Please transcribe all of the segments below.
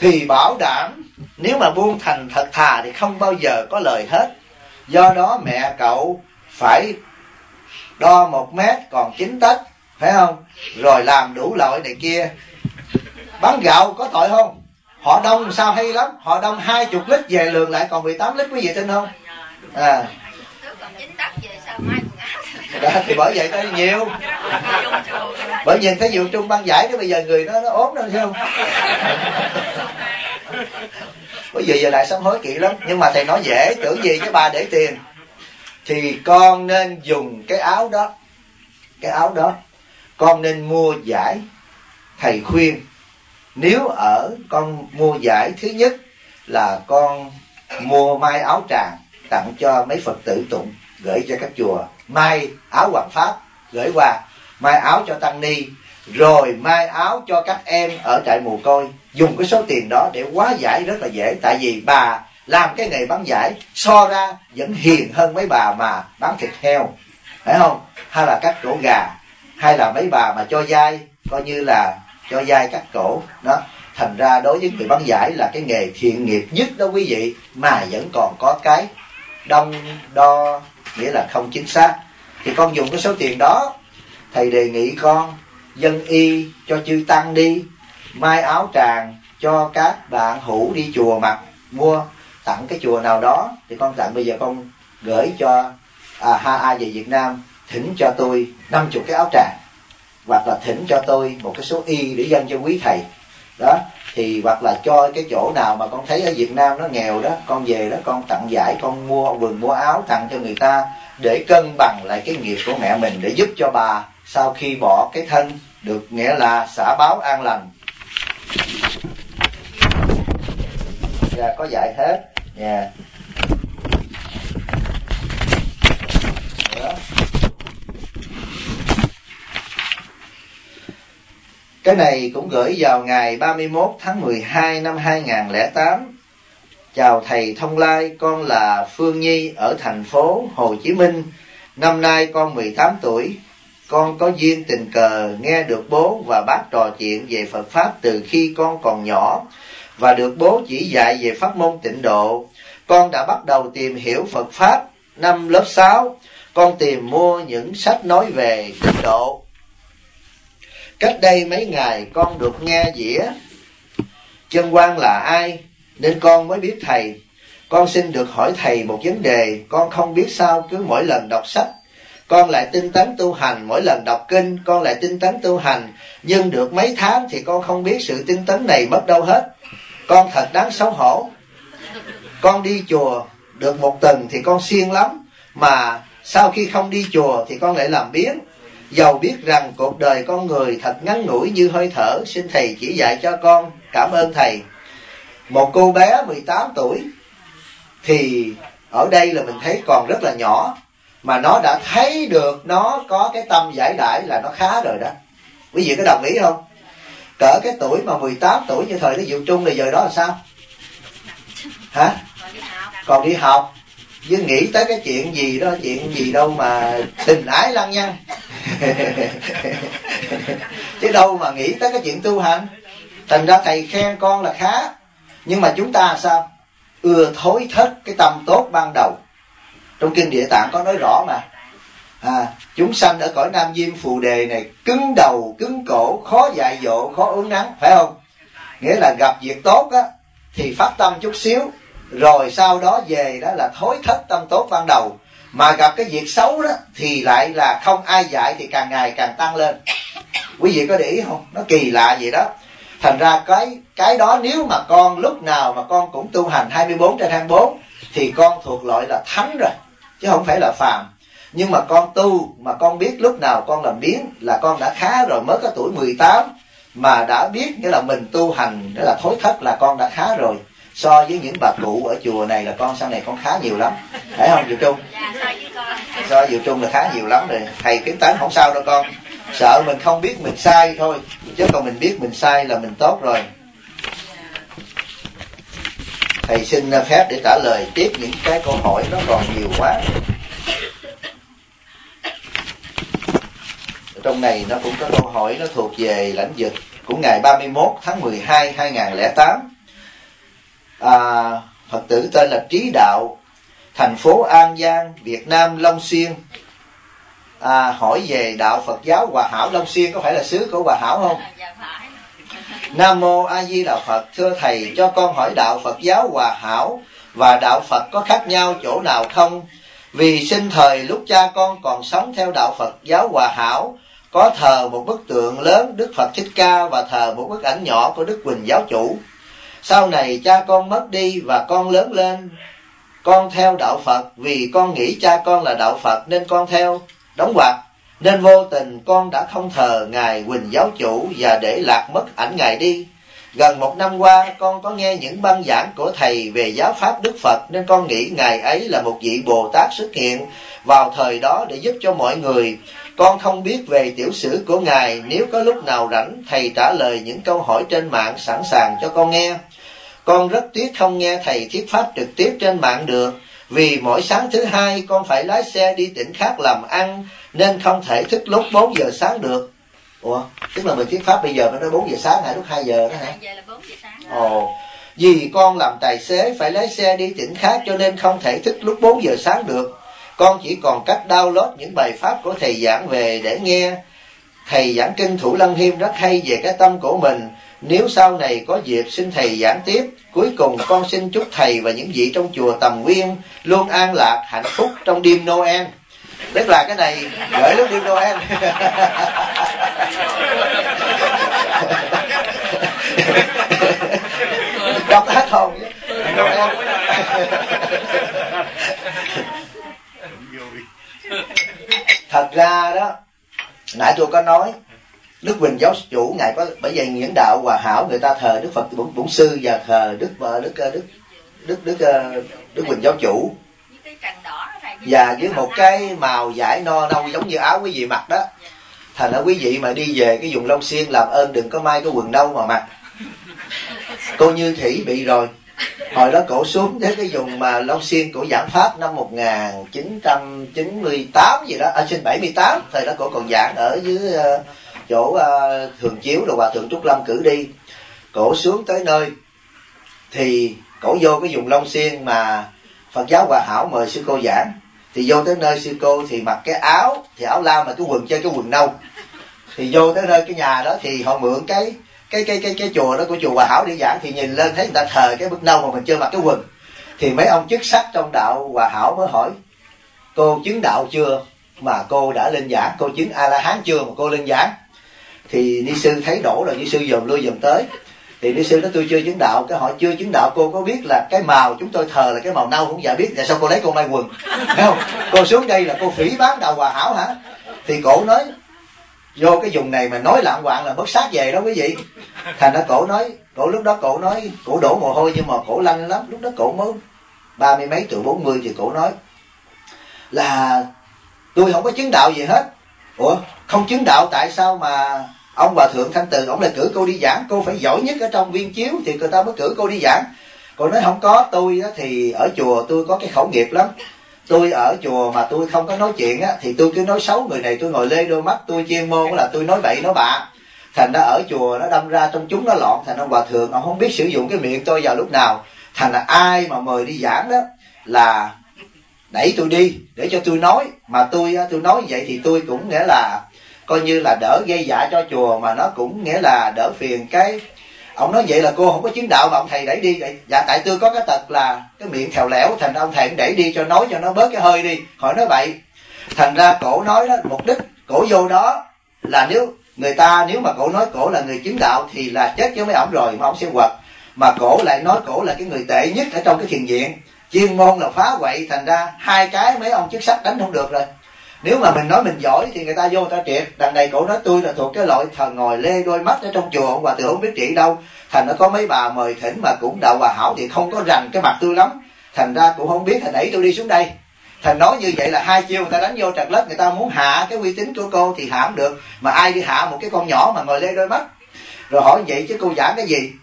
thì bảo đảm nếu mà buông thành thật thà thì không bao giờ có lời hết. Do đó mẹ cậu phải đo 1 mét còn 9 tấc, phải không? Rồi làm đủ loại này kia. Bán gạo có tội không? Họ đông sao hay lắm, họ đông 20 lít về lường lại còn 18 lít, quý vị tin không? Đó, thì bởi vậy nó nhiều. Bởi nhìn thấy vụ Trung băng giải cái bây giờ người nó ốm đó, thấy không? Bởi vì giờ lại sám hối kỹ lắm. Nhưng mà thầy nói dễ, tưởng gì cái bà để tiền. Thì con nên dùng cái áo đó. Cái áo đó con nên mua giải. Thầy khuyên, nếu ở con mua giải, thứ nhất là con mua may áo tràng tặng cho mấy Phật tử tụng, gửi cho các chùa. May áo Hoàng Pháp gửi qua, may áo cho tăng ni, rồi may áo cho các em ở trại mồ côi. Dùng cái số tiền đó để hóa giải rất là dễ. Tại vì bà làm cái nghề bán giải so ra vẫn hiền hơn mấy bà mà bán thịt heo, phải không? Hay là cắt cổ gà, hay là mấy bà mà cho dai, coi như là cho dai cắt cổ đó. Thành ra đối với người bán giải là cái nghề thiện nghiệp nhất đó quý vị, mà vẫn còn có cái đong đo, nghĩa là không chính xác. Thì con dùng cái số tiền đó, thầy đề nghị con dân y cho chư tăng đi, may áo tràng cho các bạn hữu đi chùa mặc, mua tặng cái chùa nào đó. Thì con tặng, bây giờ con gửi cho HA về Việt Nam, thỉnh cho tôi 50 cái áo tràng, hoặc là thỉnh cho tôi một cái số y để dâng cho quý thầy đó. Thì hoặc là cho cái chỗ nào mà con thấy ở Việt Nam nó nghèo đó, con về đó con tặng giải, con mua quần mua áo tặng cho người ta, để cân bằng lại cái nghiệp của mẹ mình, để giúp cho bà sau khi bỏ cái thân được, nghĩa là xả báo an lành. Có dạy hết nha. Cái này cũng gửi vào ngày 31 tháng 12 năm 2008. Chào thầy Thông Lai, con là Phương Nhi ở thành phố Hồ Chí Minh. Năm nay con 18 tuổi. Con có duyên tình cờ nghe được bố và bác trò chuyện về Phật Pháp từ khi con còn nhỏ, và được bố chỉ dạy về pháp môn tịnh độ. Con đã bắt đầu tìm hiểu Phật Pháp. Năm lớp 6, con tìm mua những sách nói về tịnh độ. Cách đây mấy ngày con được nghe dĩa Chân Quan là ai, nên con mới biết thầy. Con xin được hỏi thầy một vấn đề. Con không biết sao cứ mỗi lần đọc sách con lại tinh tấn tu hành, mỗi lần đọc kinh con lại tinh tấn tu hành, nhưng được mấy tháng thì con không biết sự tinh tấn này mất đâu hết. Con thật đáng xấu hổ. Con đi chùa được một tuần thì con siêng lắm, mà sau khi không đi chùa thì con lại làm biếng. Dầu biết rằng cuộc đời con người thật ngắn ngủi như hơi thở, xin thầy chỉ dạy cho con. Cảm ơn thầy. Một cô bé 18 tuổi, thì ở đây là mình thấy còn rất là nhỏ, mà nó đã thấy được nó có cái tâm giải đãi là nó khá rồi đó. Quý vị có đồng ý không? Cỡ cái tuổi mà 18 tuổi như thời Lý Diệu Trung là giờ đó là sao? Hả? Còn đi học. Chứ nghĩ tới cái chuyện gì đó, chuyện gì đâu mà tình ái lăng nhăng. Chứ đâu mà nghĩ tới cái chuyện tu hành. Thành ra thầy khen con là khá, nhưng mà chúng ta sao? Ưa thối thất cái tâm tốt ban đầu. Trong kinh Địa Tạng có nói rõ mà. Chúng sanh ở cõi Nam Diêm Phù Đề này cứng đầu, cứng cổ, khó dạy dỗ, khó uốn nắn, phải không? Nghĩa là gặp việc tốt á thì phát tâm chút xíu, rồi sau đó về đó là thối thất tâm tốt ban đầu. Mà gặp cái việc xấu đó thì lại là không ai dạy thì càng ngày càng tăng lên. Quý vị có để ý không? Nó kỳ lạ vậy đó. Thành ra cái đó nếu mà con lúc nào mà con cũng tu hành 24/24 thì con thuộc loại là thánh rồi, chứ không phải là phàm. Nhưng mà con tu mà con biết lúc nào con làm biếng là con đã khá rồi. Mới có tuổi 18 mà đã biết nghĩa là mình tu hành đó là thối thất là con đã khá rồi. So với những bà cụ ở chùa này là con sau này con khá nhiều lắm, phải không Diệu Trung? So với Diệu Trung là khá nhiều lắm rồi. Thầy kiến tánh không sao đâu con, sợ mình không biết mình sai thôi, chứ còn mình biết mình sai là mình tốt rồi. Thầy xin phép để trả lời tiếp những cái câu hỏi nó còn nhiều quá. Ở trong này nó cũng có câu hỏi nó thuộc về lãnh vực của ngày 31 tháng 12 2008. Phật tử tên là Trí Đạo, thành phố An Giang, Việt Nam, Long Xuyên. Hỏi về đạo Phật giáo Hòa Hảo. Long Xuyên có phải là xứ của Hòa Hảo không? Nam Mô A Di Đà Phật. Thưa thầy, cho con hỏi đạo Phật giáo Hòa Hảo và đạo Phật có khác nhau chỗ nào không? Vì sinh thời lúc cha con còn sống theo đạo Phật giáo Hòa Hảo, có thờ một bức tượng lớn Đức Phật Thích Ca và thờ một bức ảnh nhỏ của Đức Huỳnh Giáo Chủ. Sau này cha con mất đi và con lớn lên, con theo đạo Phật vì con nghĩ cha con là đạo Phật nên con theo. Đóng ngoặc, nên vô tình con đã không thờ Ngài Huỳnh Giáo Chủ và để lạc mất ảnh Ngài đi. Gần 1 năm qua, con có nghe những băng giảng của thầy về giáo pháp Đức Phật nên con nghĩ Ngài ấy là một vị Bồ Tát xuất hiện vào thời đó để giúp cho mọi người. Con không biết về tiểu sử của Ngài, nếu có lúc nào rảnh, thầy trả lời những câu hỏi trên mạng sẵn sàng cho con nghe. Con rất tiếc không nghe thầy thuyết pháp trực tiếp trên mạng được, vì mỗi sáng thứ Hai con phải lái xe đi tỉnh khác làm ăn, nên không thể thức lúc 4 giờ sáng được. Ủa, tức là mình thuyết pháp bây giờ nó nói 4 giờ sáng hả? Lúc 2 giờ đó hả? 2 giờ là 4 giờ sáng. Ồ, vì con làm tài xế phải lái xe đi tỉnh khác cho nên không thể thức lúc 4 giờ sáng được. Con chỉ còn cách download những bài pháp của thầy giảng về để nghe. Thầy giảng kinh Thủ Lăng Nghiêm rất hay về cái tâm của mình. Nếu sau này có dịp xin thầy giảng tiếp. Cuối cùng con xin chúc thầy và những vị trong chùa Tầm Nguyên luôn an lạc, hạnh phúc trong đêm Noel. Tức là cái này gửi lúc đêm Noel. Đọc hết hồn Noel. Thật ra đó, nãy tôi có nói Đức Huỳnh Giáo Chủ Ngài có, bởi vì những đạo Hòa Hảo người ta thờ Đức Phật Bổn Sư và thờ Đức Huỳnh Giáo Chủ, và với một cái màu vải no nâu giống như áo quý vị mặc đó. Thành ra quý vị mà đi về cái vùng Long Xuyên làm ơn đừng có may cái quần nâu mà mặc. Cô Như Thủy bị rồi. Hồi đó cổ xuống tới cái vùng mà Long Xuyên cổ giảng pháp năm 1998 gì đó, trên 78, thời đó cổ còn giảng ở dưới chỗ Thường Chiếu rồi Hòa Thượng Trúc Lâm cử đi. Cổ xuống tới nơi thì cổ vô cái vùng Long Xuyên mà Phật giáo Hòa Hảo mời sư cô giảng, thì vô tới nơi sư cô thì mặc cái áo, thì áo lam mà cái quần chơi cái quần nâu. Thì vô tới nơi cái nhà đó thì họ mượn cái chùa đó của chùa Hòa Hảo để giảng, thì nhìn lên thấy người ta thờ cái bức nâu mà mình chưa mặc cái quần. Thì mấy ông chức sắc trong đạo Hòa Hảo mới hỏi: cô chứng đạo chưa mà cô đã lên giảng? Cô chứng A-la-hán chưa mà cô lên giảng? Thì ni sư thấy đổ rồi, ni sư dòm lui dòm tới. Thì ni sư nói tôi chưa chứng đạo. Cái hỏi chưa chứng đạo cô có biết là cái màu chúng tôi thờ là cái màu nâu không? Dạ biết. Tại sao cô lấy cô may quần? Thấy không? Cô xuống đây là cô phỉ bán đạo Hòa Hảo hả? Thì cổ nói vô cái vùng này mà nói lạng quạng là mất xác về đó quý vị. Thành ra cổ nói, cổ lúc đó cổ nói, cổ đổ mồ hôi nhưng mà cổ lanh lắm. Lúc đó cổ mới 30 mấy tuổi 40 thì cổ nói là tôi không có chứng đạo gì hết. Ủa không chứng đạo tại sao mà ông Hòa Thượng Thanh Từ ông lại cử cô đi giảng? Cô phải giỏi nhất ở trong viên chiếu thì người ta mới cử cô đi giảng. Cô nói không có, tôi á, thì ở chùa tôi có cái khẩu nghiệp lắm. Tôi ở chùa mà tôi không có nói chuyện á, thì tôi cứ nói xấu người này, tôi ngồi lê đôi mắt, tôi chuyên môn là tôi nói bậy nói bạ. Thành ra ở chùa nó đâm ra trong chúng nó loạn. Thành ra Hòa Thượng ông không biết sử dụng cái miệng tôi vào lúc nào. Thành ra ai mà mời đi giảng đó là đẩy tôi đi để cho tôi nói. Mà tôi nói vậy thì tôi cũng nghĩa là coi như là đỡ gây dạ cho chùa, mà nó cũng nghĩa là đỡ phiền cái. Ông nói vậy là cô không có chứng đạo mà ông thầy đẩy đi. Dạ tại tôi có cái tật là cái miệng thèo lẻo, thành ra ông thầy cũng đẩy đi cho nói cho nó bớt cái hơi đi, khỏi nói bậy. Thành ra cổ nói đó, mục đích cổ vô đó là nếu mà cổ nói cổ là người chứng đạo thì là chết với mấy ổng rồi, mà ổng sẽ quật. Mà cổ lại nói cổ là cái người tệ nhất ở trong cái thiền viện, chuyên môn là phá quậy. Thành ra hai cái mấy ông chức sắc đánh không được rồi. Nếu mà mình nói mình giỏi thì người ta vô người ta triệt. Đằng này cổ nói tôi là thuộc cái loại thần ngồi lê đôi mắt ở trong chùa, ông Hòa Thượng không biết trị đâu. Thành nó có mấy bà mời thỉnh mà cũng đạo Hòa Hảo thì không có rành cái mặt tôi lắm. Thành ra cũng không biết, thành đẩy tôi đi xuống đây. Thành nói như vậy là hai chiêu người ta đánh vô trật lất. Người ta muốn hạ cái uy tín của cô thì hạ không được. Mà ai đi hạ một cái con nhỏ mà ngồi lê đôi mắt? Rồi hỏi vậy chứ cô giảng cái gì?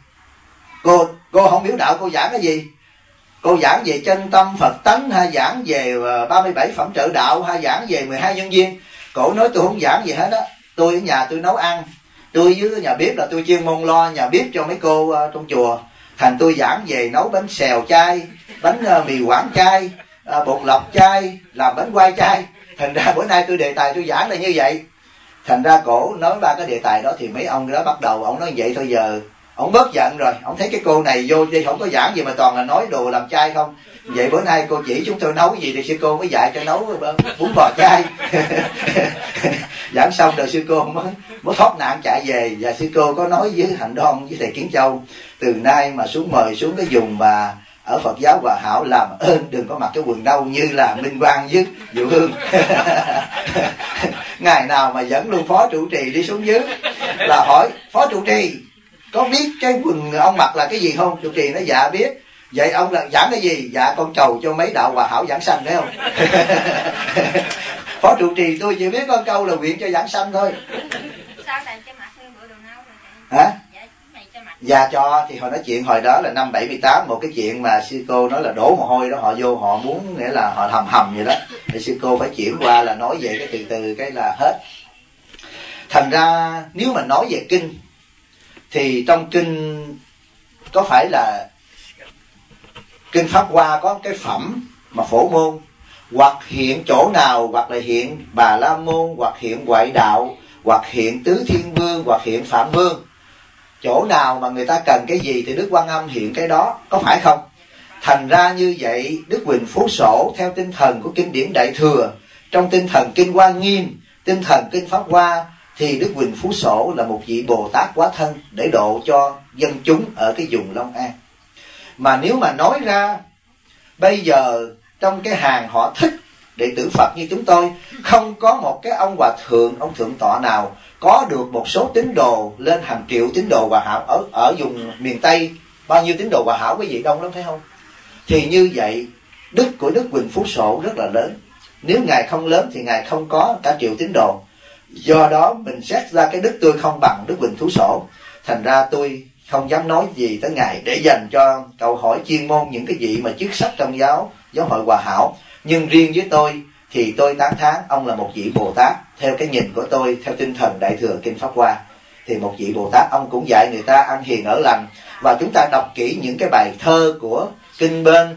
Cô không hiểu đạo, cô giảng cái gì? Cô giảng về chân tâm Phật tánh, hay giảng về 37 phẩm trợ đạo, hay giảng về 12 nhân duyên? Cổ nói tôi không giảng gì hết á. Tôi ở nhà tôi nấu ăn. Tôi với nhà bếp là tôi chuyên môn lo nhà bếp cho mấy cô trong chùa. Thành tôi giảng về nấu bánh xèo chay, bánh mì Quảng chay, bột lọc chay, làm bánh quai chay. Thành ra bữa nay tôi đề tài tôi giảng là như vậy. Thành ra cổ nói ba cái đề tài đó thì mấy ông đó bắt đầu ông nói vậy thôi, giờ ông bớt giận rồi, ông thấy cái cô này vô đi không có giảng gì mà toàn là nói đồ làm chay không. Vậy bữa nay cô chỉ chúng tôi nấu cái gì thì sư cô mới dạy cho nấu bún bò chay. Giảng xong rồi sư cô mới thoát nạn chạy về. Và sư cô có nói với Hạnh Đoan với thầy Kiến Châu, từ nay mà mời xuống cái vùng mà ở Phật giáo Hòa Hảo làm ơn đừng có mặc cái quần nâu như là Minh Quang với Diệu Hương. Ngày nào mà dẫn luôn phó trụ trì đi xuống dưới là hỏi phó trụ trì có biết cái quần ông mặc là cái gì không? Trụ trì nói dạ biết. Vậy ông là giảng cái gì? Dạ con chầu cho mấy đạo Hòa Hảo giảng sanh, thấy không? Phó trụ trì tôi chỉ biết có câu là nguyện cho giảng sanh thôi. Sao thầy cho mặc bữa đồ nâu rồi hả? Dạ cho thì hồi nói chuyện hồi đó là năm 78, một cái chuyện mà sư cô nói là đổ mồ hôi đó, họ vô họ muốn nghĩa là họ hầm vậy đó, thì sư cô phải chuyển qua là nói về cái từ cái là hết. Thành ra nếu mà nói về kinh thì trong kinh có phải là kinh Pháp Hoa có cái phẩm mà phổ môn, hoặc hiện chỗ nào, hoặc là hiện Bà La Môn, hoặc hiện Ngoại Đạo, hoặc hiện Tứ Thiên Vương, hoặc hiện Phạm Vương. Chỗ nào mà người ta cần cái gì thì Đức Quan Âm hiện cái đó, có phải không? Thành ra như vậy Đức Huỳnh Phú Sổ theo tinh thần của kinh điển Đại Thừa, trong tinh thần kinh Hoa Nghiêm, tinh thần kinh Pháp Hoa, thì Đức Huỳnh Phú Sổ là một vị Bồ Tát hóa thân để độ cho dân chúng ở cái vùng Long An. Mà nếu mà nói ra bây giờ trong cái hàng họ thích đệ tử Phật như chúng tôi, không có một cái ông hòa thượng, ông thượng tọa nào có được một số tín đồ lên hàng triệu tín đồ Hòa Hảo ở vùng miền Tây. Bao nhiêu tín đồ Hòa Hảo quý vị, đông lắm phải không? Thì như vậy đức của Đức Huỳnh Phú Sổ rất là lớn. Nếu ngài không lớn thì ngài không có cả triệu tín đồ. Do đó mình xét ra cái đức tôi không bằng Đức Huỳnh Phú Sổ. Thành ra tôi không dám nói gì tới ngài để dành cho câu hỏi chuyên môn những cái vị mà chức sắc trong giáo hội Hòa Hảo. Nhưng riêng với tôi thì tôi tán thán ông là một vị Bồ Tát. Theo cái nhìn của tôi, theo tinh thần Đại Thừa kinh Pháp Hoa, thì một vị Bồ Tát ông cũng dạy người ta ăn hiền ở lành. Và chúng ta đọc kỹ những cái bài thơ của kinh bên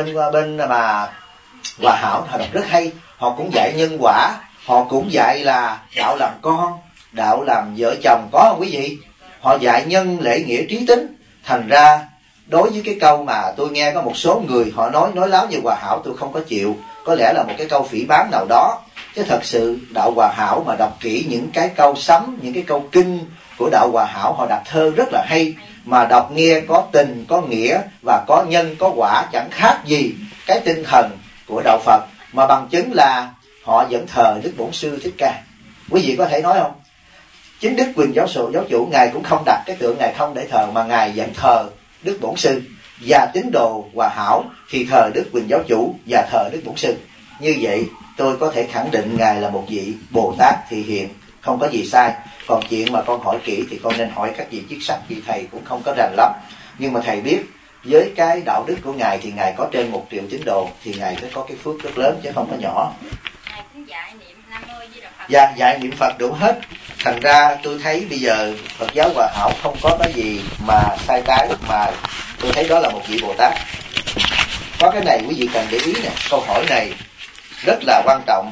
mà Hòa Hảo, họ đọc rất hay. Họ cũng dạy nhân quả, họ cũng dạy là đạo làm con, đạo làm vợ chồng, có không quý vị? Họ dạy nhân lễ nghĩa trí tính. Thành ra đối với cái câu mà tôi nghe có một số người họ nói láo như Hòa Hảo, tôi không có chịu. Có lẽ là một cái câu phỉ báng nào đó. Chứ thật sự đạo Hòa Hảo mà đọc kỹ những cái câu sấm, những cái câu kinh của đạo Hòa Hảo, họ đặt thơ rất là hay. Mà đọc nghe có tình, có nghĩa và có nhân, có quả, chẳng khác gì cái tinh thần của đạo Phật. Mà bằng chứng là họ vẫn thờ Đức Bổn Sư Thích Ca. Quý vị có thể nói không? Chính Đức Huỳnh giáo chủ ngài cũng không đặt cái tượng ngài không để thờ, mà ngài vẫn thờ Đức Bổn Sư. Và tín đồ Hòa Hảo thì thờ Đức Huỳnh giáo chủ và thờ Đức Bổn Sư. Như vậy tôi có thể khẳng định ngài là một vị Bồ Tát thị hiện, không có gì sai. Còn chuyện mà con hỏi kỹ thì con nên hỏi các vị chức sắc, vì thầy cũng không có rành lắm. Nhưng mà thầy biết với cái đạo đức của ngài thì ngài có trên 1 triệu tín đồ, thì ngài phải có cái phước rất lớn chứ không có nhỏ. Ngài cũng dạy niệm Nam Mô Di Đà Phật. Dạ, dạy niệm Phật đủ hết. Thành ra tôi thấy bây giờ Phật giáo Hòa Hảo không có cái gì mà sai trái, mà tôi thấy đó là một vị Bồ Tát. Có cái này quý vị cần để ý nè, câu hỏi này rất là quan trọng.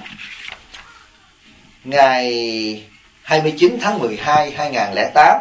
Ngày 29 tháng 12 2008,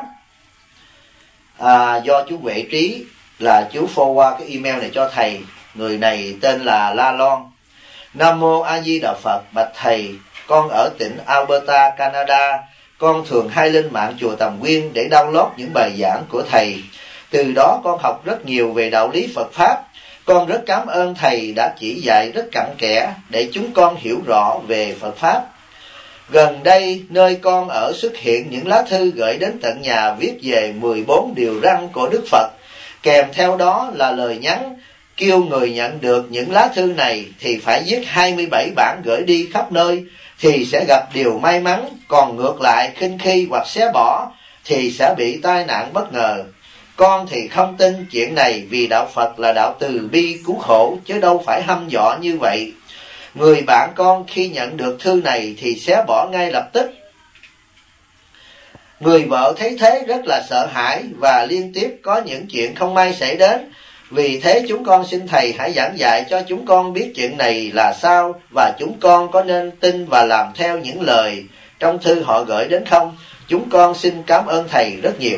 do chú Huệ Trí là chú forward qua cái email này cho thầy. Người này tên là La Loan. Nam Mô A Di Đà Phật. Bạch thầy, con ở tỉnh Alberta, Canada. Con thường hay lên mạng chùa Tầm Nguyên để download những bài giảng của thầy. Từ đó con học rất nhiều về đạo lý Phật Pháp. Con rất cảm ơn thầy đã chỉ dạy rất cặn kẽ để chúng con hiểu rõ về Phật Pháp. Gần đây, nơi con ở xuất hiện những lá thư gửi đến tận nhà viết về 14 điều răn của Đức Phật. Kèm theo đó là lời nhắn kêu người nhận được những lá thư này thì phải viết 27 bản gửi đi khắp nơi thì sẽ gặp điều may mắn. Còn ngược lại, khinh khi hoặc xé bỏ thì sẽ bị tai nạn bất ngờ. Con thì không tin chuyện này, vì đạo Phật là đạo từ bi cứu khổ, chứ đâu phải hăm dọa như vậy. Người bạn con khi nhận được thư này thì xé bỏ ngay lập tức. Người vợ thấy thế rất là sợ hãi và liên tiếp có những chuyện không may xảy đến. Vì thế chúng con xin thầy hãy giảng dạy cho chúng con biết chuyện này là sao, và chúng con có nên tin và làm theo những lời trong thư họ gửi đến không? Chúng con xin cảm ơn thầy rất nhiều.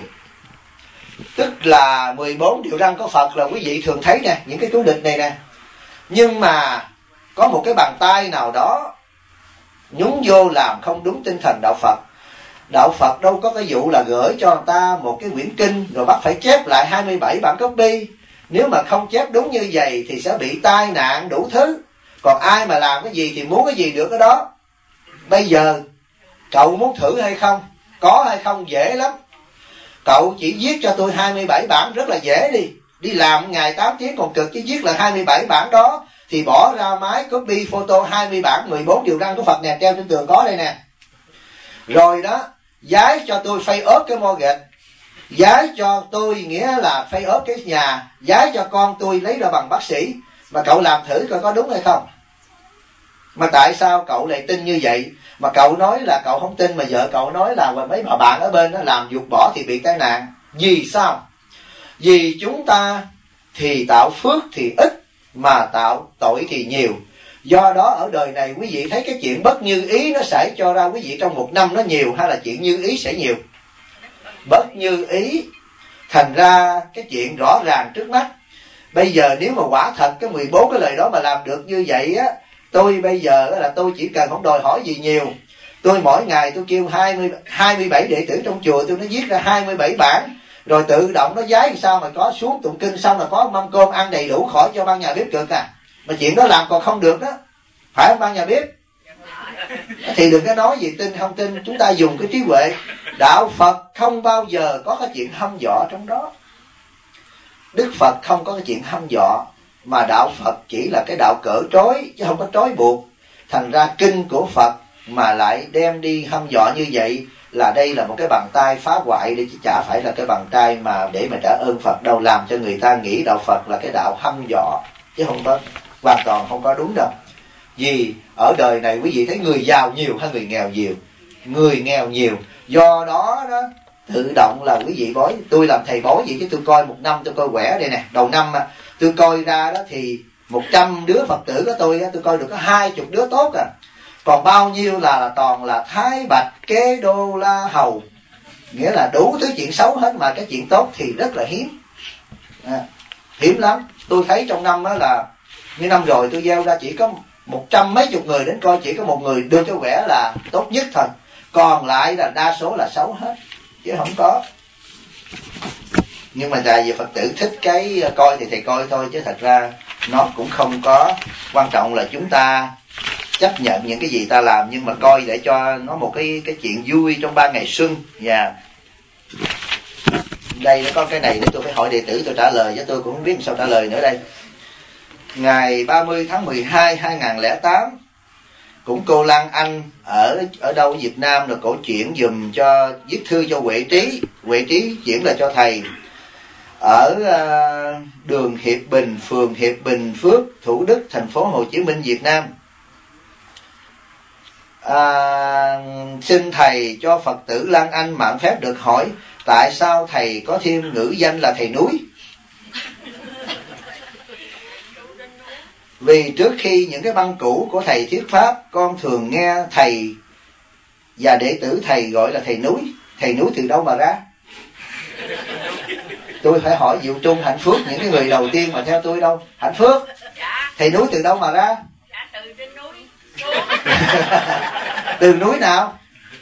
Tức là 14 điều răn của Phật là quý vị thường thấy nè, những cái chú địch này nè. Nhưng mà có một cái bàn tay nào đó nhúng vô làm không đúng tinh thần đạo Phật. Đạo Phật đâu có cái vụ là gửi cho người ta một cái quyển kinh rồi bắt phải chép lại 27 bản copy. Nếu mà không chép đúng như vậy thì sẽ bị tai nạn đủ thứ. Còn ai mà làm cái gì thì muốn cái gì được cái đó. Bây giờ cậu muốn thử hay không? Có hay không? Dễ lắm. Cậu chỉ viết cho tôi 27 bản rất là dễ đi. Đi làm ngày 8 tiếng còn cực, chứ viết là 27 bản đó thì bỏ ra máy copy photo 20 bản 14 điều răn của Phật nè, treo trên tường có đây nè. Rồi đó, dái cho tôi phây ốp cái mortgage, dái cho tôi nghĩa là phây ốp cái nhà, dái cho con tôi lấy ra bằng bác sĩ. Mà cậu làm thử coi có đúng hay không. Mà tại sao cậu lại tin như vậy? Mà cậu nói là cậu không tin, mà vợ cậu nói là mấy bà bạn ở bên đó làm dục bỏ thì bị tai nạn. Vì sao? Vì chúng ta thì tạo phước thì ít, mà tạo tội thì nhiều. Do đó ở đời này quý vị thấy cái chuyện bất như ý nó xảy cho ra quý vị trong một năm nó nhiều, hay là chuyện như ý sẽ nhiều? Bất như ý. Thành ra cái chuyện rõ ràng trước mắt. Bây giờ nếu mà quả thật cái 14 cái lời đó mà làm được như vậy á, tôi bây giờ là tôi chỉ cần không đòi hỏi gì nhiều. Tôi mỗi ngày tôi kêu 27 đệ tử trong chùa tôi nó viết ra 27 bản, rồi tự động nó giái làm sao mà có xuống tụng kinh xong là có mâm cơm ăn đầy đủ, khỏi cho ban nhà bếp cực à. Mà chuyện đó làm còn không được đó, phải không ban nhà bếp? Thì đừng có nói gì tin không tin, chúng ta dùng cái trí huệ. Đạo Phật không bao giờ có cái chuyện hăm dọa trong đó. Đức Phật không có cái chuyện hăm dọa, mà đạo Phật chỉ là cái đạo cỡ trói chứ không có trói buộc. Thành ra kinh của Phật mà lại đem đi hăm dọa như vậy là đây là một cái bàn tay phá hoại đi, chứ chả phải là cái bàn tay mà để mà trả ơn Phật đâu, làm cho người ta nghĩ đạo Phật là cái đạo hăm dọa, chứ không có, hoàn toàn không có đúng đâu. Vì ở đời này quý vị thấy người giàu nhiều hay người nghèo nhiều? Người nghèo nhiều. Do đó đó tự động là quý vị bói. Tôi làm thầy bói vậy chứ tôi coi một năm tôi coi quẻ đây nè, đầu năm mà tôi coi ra đó thì 100 đứa Phật tử của tôi coi được có 20 đứa tốt à. Còn bao nhiêu là toàn là thái bạch kế đô la hầu, nghĩa là đủ thứ chuyện xấu hết, mà cái chuyện tốt thì rất là hiếm. Hiếm lắm. Tôi thấy trong năm đó là như năm rồi tôi gieo ra chỉ có 100 mấy chục người đến coi, chỉ có một người đưa cái quẻ là tốt nhất thôi, còn lại là đa số là xấu hết, chứ không có. Nhưng mà tại vì Phật tử thích cái coi thì thầy coi thôi, chứ thật ra nó cũng không có quan trọng là chúng ta chấp nhận những cái gì ta làm, nhưng mà coi để cho nó một cái chuyện vui trong 3 ngày xuân. Và đây nó có cái này để tôi phải hỏi đệ tử tôi trả lời, chứ tôi cũng không biết sao trả lời nữa đây. Ngày 30 tháng 12 2008, cũng cô Lan Anh ở đâu ở Việt Nam rồi cổ chuyển dùm cho, viết thư cho Huệ Trí. Huệ Trí chuyển là cho thầy ở đường Hiệp Bình, phường Hiệp Bình Phước, Thủ Đức, thành phố Hồ Chí Minh, Việt Nam. Xin thầy cho Phật tử Lan Anh mạn phép được hỏi tại sao thầy có thêm ngữ danh là thầy núi? Vì trước khi những cái băng cũ của thầy thuyết pháp, con thường nghe thầy và đệ tử thầy gọi là thầy núi. Thầy núi từ đâu mà ra? Tôi phải hỏi Diệu Trung, Hạnh Phước, những cái người đầu tiên mà theo tôi đâu. Hạnh Phước, thầy núi từ đâu mà ra? Từ trên núi. Từ núi nào?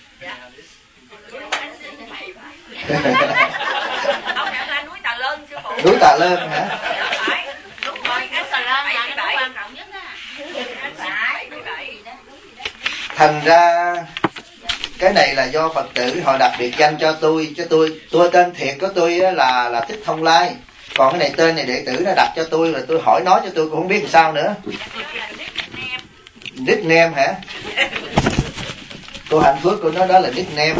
Núi Tà Lơn sư phụ. Núi Tà Lơn hả? Đúng rồi, cái Tà Lơn là cái quan trọng nhất á. Thành ra cái này là do Phật tử họ đặt biệt danh cho tôi, chứ tôi tên thiệt của tôi là Thích Thông Lai. Còn cái này tên này đệ tử nó đặt cho tôi, là tôi hỏi nó cho tôi cũng không biết làm sao nữa. Nickname hả? Cô Hạnh Phước của nó đó là nickname.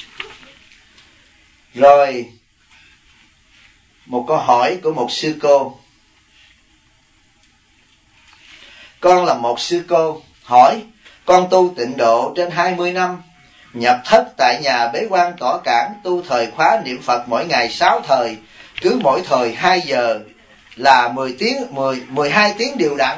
Rồi một câu hỏi của một sư cô. Con là một sư cô, hỏi con tu tịnh độ trên 20 năm, nhập thất tại nhà bế quan tỏ cản, tu thời khóa niệm Phật mỗi ngày 6 thời, cứ mỗi thời 2 giờ là 12 tiếng đều đặn.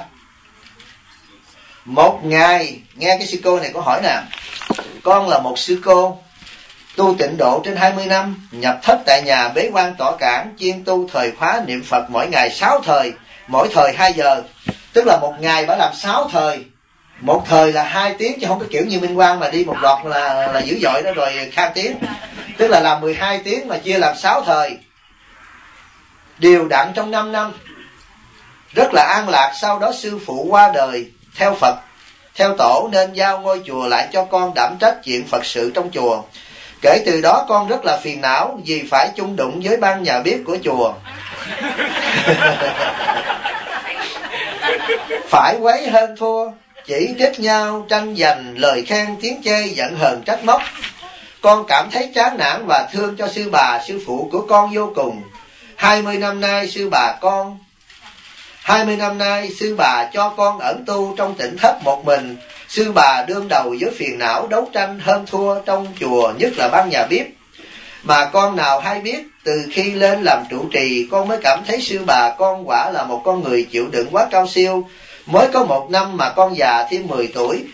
Một ngày, nghe cái sư cô này có hỏi nè, con là một sư cô tu tịnh độ trên 20 năm, nhập thất tại nhà bế quan tỏ cản, chuyên tu thời khóa niệm Phật mỗi ngày 6 thời, mỗi thời 2 giờ. Tức là một ngày bà làm 6 thời, một thời là 2 tiếng, chứ không có kiểu như Minh Quang mà đi một loạt là dữ dội đó rồi khang tiếng. Tức là làm 12 tiếng mà chia làm 6 thời, đều đặn trong 5 năm, rất là an lạc. Sau đó sư phụ qua đời theo Phật, theo tổ, nên giao ngôi chùa lại cho con đảm trách chuyện Phật sự trong chùa. Kể từ đó con rất là phiền não vì phải chung đụng với ban nhà bếp của chùa. Phải quấy hơn thua, chỉ trích nhau, tranh giành, lời khen tiếng chê, giận hờn trách móc. Con cảm thấy chán nản và thương cho sư bà, sư phụ của con vô cùng. 20 năm nay sư bà cho con ẩn tu trong tỉnh thất một mình. Sư bà đương đầu với phiền não đấu tranh hơn thua trong chùa, nhất là ban nhà bếp. Mà con nào hay biết, từ khi lên làm trụ trì, con mới cảm thấy sư bà con quả là một con người chịu đựng quá cao siêu. Mới có 1 năm mà con già thêm 10 tuổi.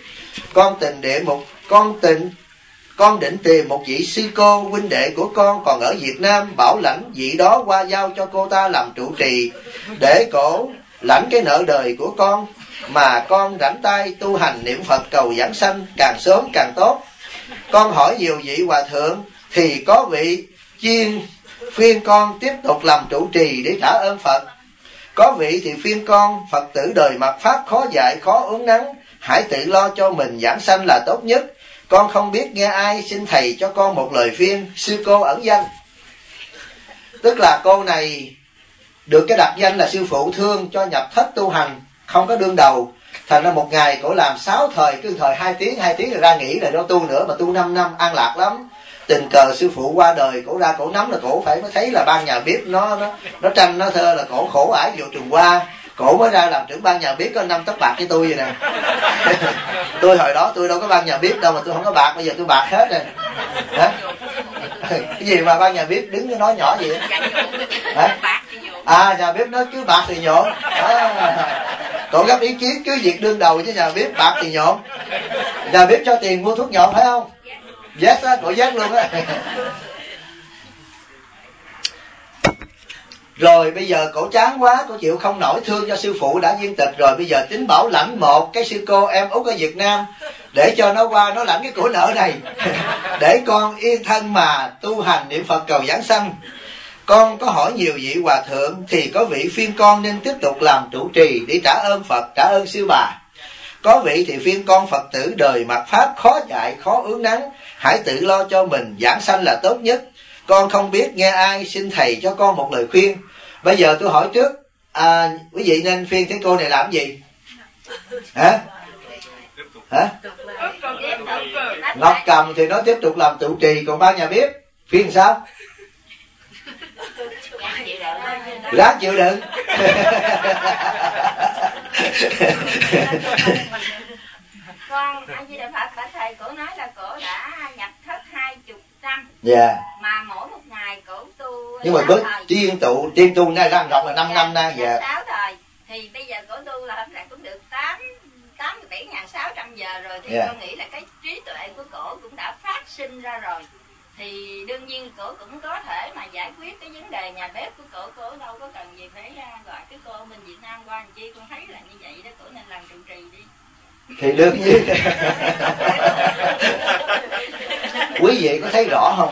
Con định tìm một vị sư cô huynh đệ của con còn ở Việt Nam, bảo lãnh vị đó qua giao cho cô ta làm trụ trì, để cổ lãnh cái nợ đời của con, mà con rảnh tay tu hành niệm Phật cầu giảng sanh, càng sớm càng tốt. Con hỏi nhiều vị hòa thượng thì có vị khuyên con tiếp tục làm trụ trì để trả ơn Phật. Có vị thì khuyên con Phật tử đời mạt Pháp khó dạy khó uốn nắn, hãy tự lo cho mình giảng sanh là tốt nhất. Con không biết nghe ai, xin thầy cho con một lời khuyên. Sư cô ẩn danh. Tức là cô này được cái đặt danh là sư phụ thương cho nhập thất tu hành, không có đương đầu. Thành ra một ngày cổ làm 6 thời, cứ thời 2 tiếng rồi ra nghỉ, rồi đâu tu nữa, mà tu 5 năm an lạc lắm. Tình cờ sư phụ qua đời, cổ ra cổ nắm là cổ phải mới thấy là ban nhà bếp nó tranh nó thơ là cổ khổ ải vô trường qua. Cổ mới ra làm trưởng ban nhà bếp có 5 tấc bạc với tôi vậy nè. Tôi hồi đó tôi đâu có ban nhà bếp đâu mà tôi không có bạc, bây giờ tôi bạc hết rồi. Hả? Cái gì mà ban nhà bếp đứng nói nhỏ gì hả? Nhà bếp nói cứ bạc thì nhộn. Cổ góp ý kiến cứ việc đương đầu với nhà bếp, bạc thì nhộn. Nhà bếp cho tiền mua thuốc nhộn phải không? Yes á, cổ yes luôn á. Rồi bây giờ cổ chán quá, cổ chịu không nổi, thương cho sư phụ đã viên tịch rồi. Bây giờ tính bảo lãnh một cái sư cô em út ở Việt Nam, để cho nó qua nó lãnh cái của nợ này. Để con yên thân mà tu hành niệm Phật cầu giảng sanh. Con có hỏi nhiều vị hòa thượng thì có vị khuyên con nên tiếp tục làm trụ trì để trả ơn Phật, trả ơn sư bà. Có vị thì khuyên con Phật tử đời mạt Pháp khó dạy khó uốn nắn, hãy tự lo cho mình giảng sanh là tốt nhất. Con không biết nghe ai, xin thầy cho con một lời khuyên. Bây giờ tôi hỏi trước, quý vị nên khuyên cái cô này làm gì? Hả? Ngọc Cầm thì nó tiếp tục làm trụ trì, còn ban nhà bếp khuyên sao? Ráng chịu đựng. Con anh Di Đà Phật, thầy cổ nói là cổ đã nhập thất 20 năm. Dạ. Mà mỗi một ngày cổ tu. Nhưng mà bớt tiên tu nay răng rộng là 5 năm nay. Dạ. 6 thời. Thì bây giờ cổ tu là hôm nay cũng được 87.600 giờ rồi. Thì con nghĩ là cái trí tuệ của cổ cũng đã phát sinh ra rồi. Thì đương nhiên cổ cũng có thể mà giải quyết cái vấn đề nhà bếp của cổ đâu có cần gì phải gọi cái cô bên Việt Nam qua làm chi. Con thấy là như vậy đó, cổ nên làm trụ trì đi. Thì đương nhiên. Quý vị có thấy rõ không?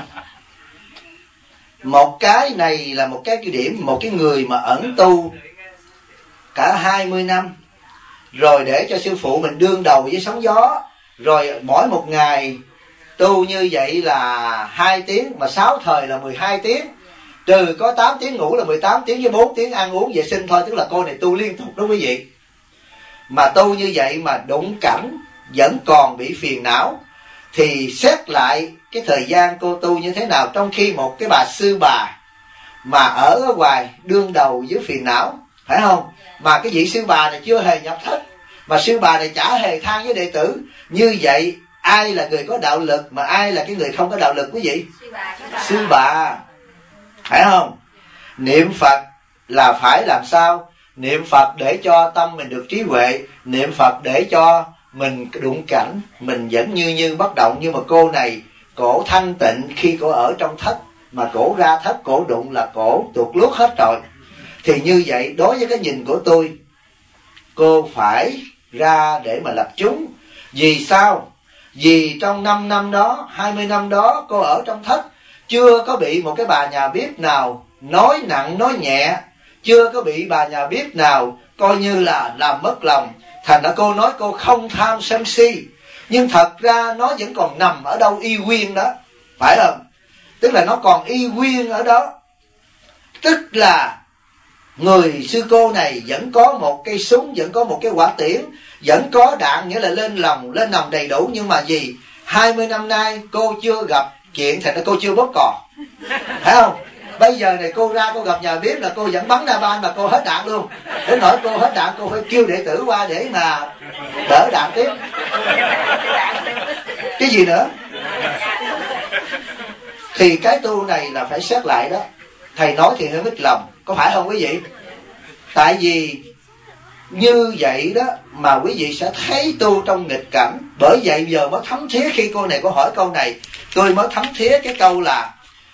Một cái này là một cái điểm, một cái người mà ẩn tu cả 20 năm, rồi để cho sư phụ mình đương đầu với sóng gió, rồi mỗi một ngày tu như vậy là 2 tiếng, mà 6 thời là 12 tiếng, trừ có 8 tiếng ngủ là 18 tiếng với 4 tiếng ăn uống vệ sinh thôi. Tức là cô này tu liên tục đó quý vị. Mà tu như vậy mà đụng cảnh vẫn còn bị phiền não, thì xét lại cái thời gian cô tu như thế nào, trong khi một cái bà sư bà mà ở ngoài đương đầu với phiền não, phải không? Mà cái vị sư bà này chưa hề nhập thất, mà sư bà này chả hề than với đệ tử. Như vậy ai là người có đạo lực mà ai là cái người không có đạo lực quý vị? Sư bà. Phải không? Niệm Phật là phải làm sao? Niệm Phật để cho tâm mình được trí huệ, niệm Phật để cho mình đụng cảnh mình vẫn như bất động. Nhưng mà cô này cổ thanh tịnh khi cổ ở trong thất, mà cổ ra thất cổ đụng là cổ tuột luốt hết rồi. Thì như vậy đối với cái nhìn của tôi, cô phải ra để mà lập chúng. Vì sao? Vì trong 5 năm đó, 20 năm đó cô ở trong thất, chưa có bị một cái bà nhà bếp nào nói nặng nói nhẹ, chưa có bị bà nhà bếp nào coi như là làm mất lòng. Thành ra cô nói cô không tham sân si, nhưng thật ra nó vẫn còn nằm ở đâu y nguyên đó, phải không? Tức là nó còn y nguyên ở đó. Tức là người sư cô này vẫn có một cây súng, vẫn có một cái hỏa tiễn, vẫn có đạn, nghĩa là lên nòng đầy đủ. Nhưng mà gì? 20 năm nay cô chưa gặp chuyện, thành ra cô chưa bóp cò, phải không? Bây giờ này cô ra cô gặp nhà bếp là cô vẫn bắn ra ban mà cô hết đạn luôn. Đến nỗi cô hết đạn cô phải kêu đệ tử qua để mà đỡ đạn tiếp. Cái gì nữa? Thì cái tu này là phải xét lại đó. Thầy nói thì hơi mít lòng, có phải không quý vị? Tại vì như vậy đó mà quý vị sẽ thấy tu trong nghịch cảnh. Bởi vậy giờ mới thấm thía, khi cô này có hỏi câu này, tôi mới thấm thía cái câu là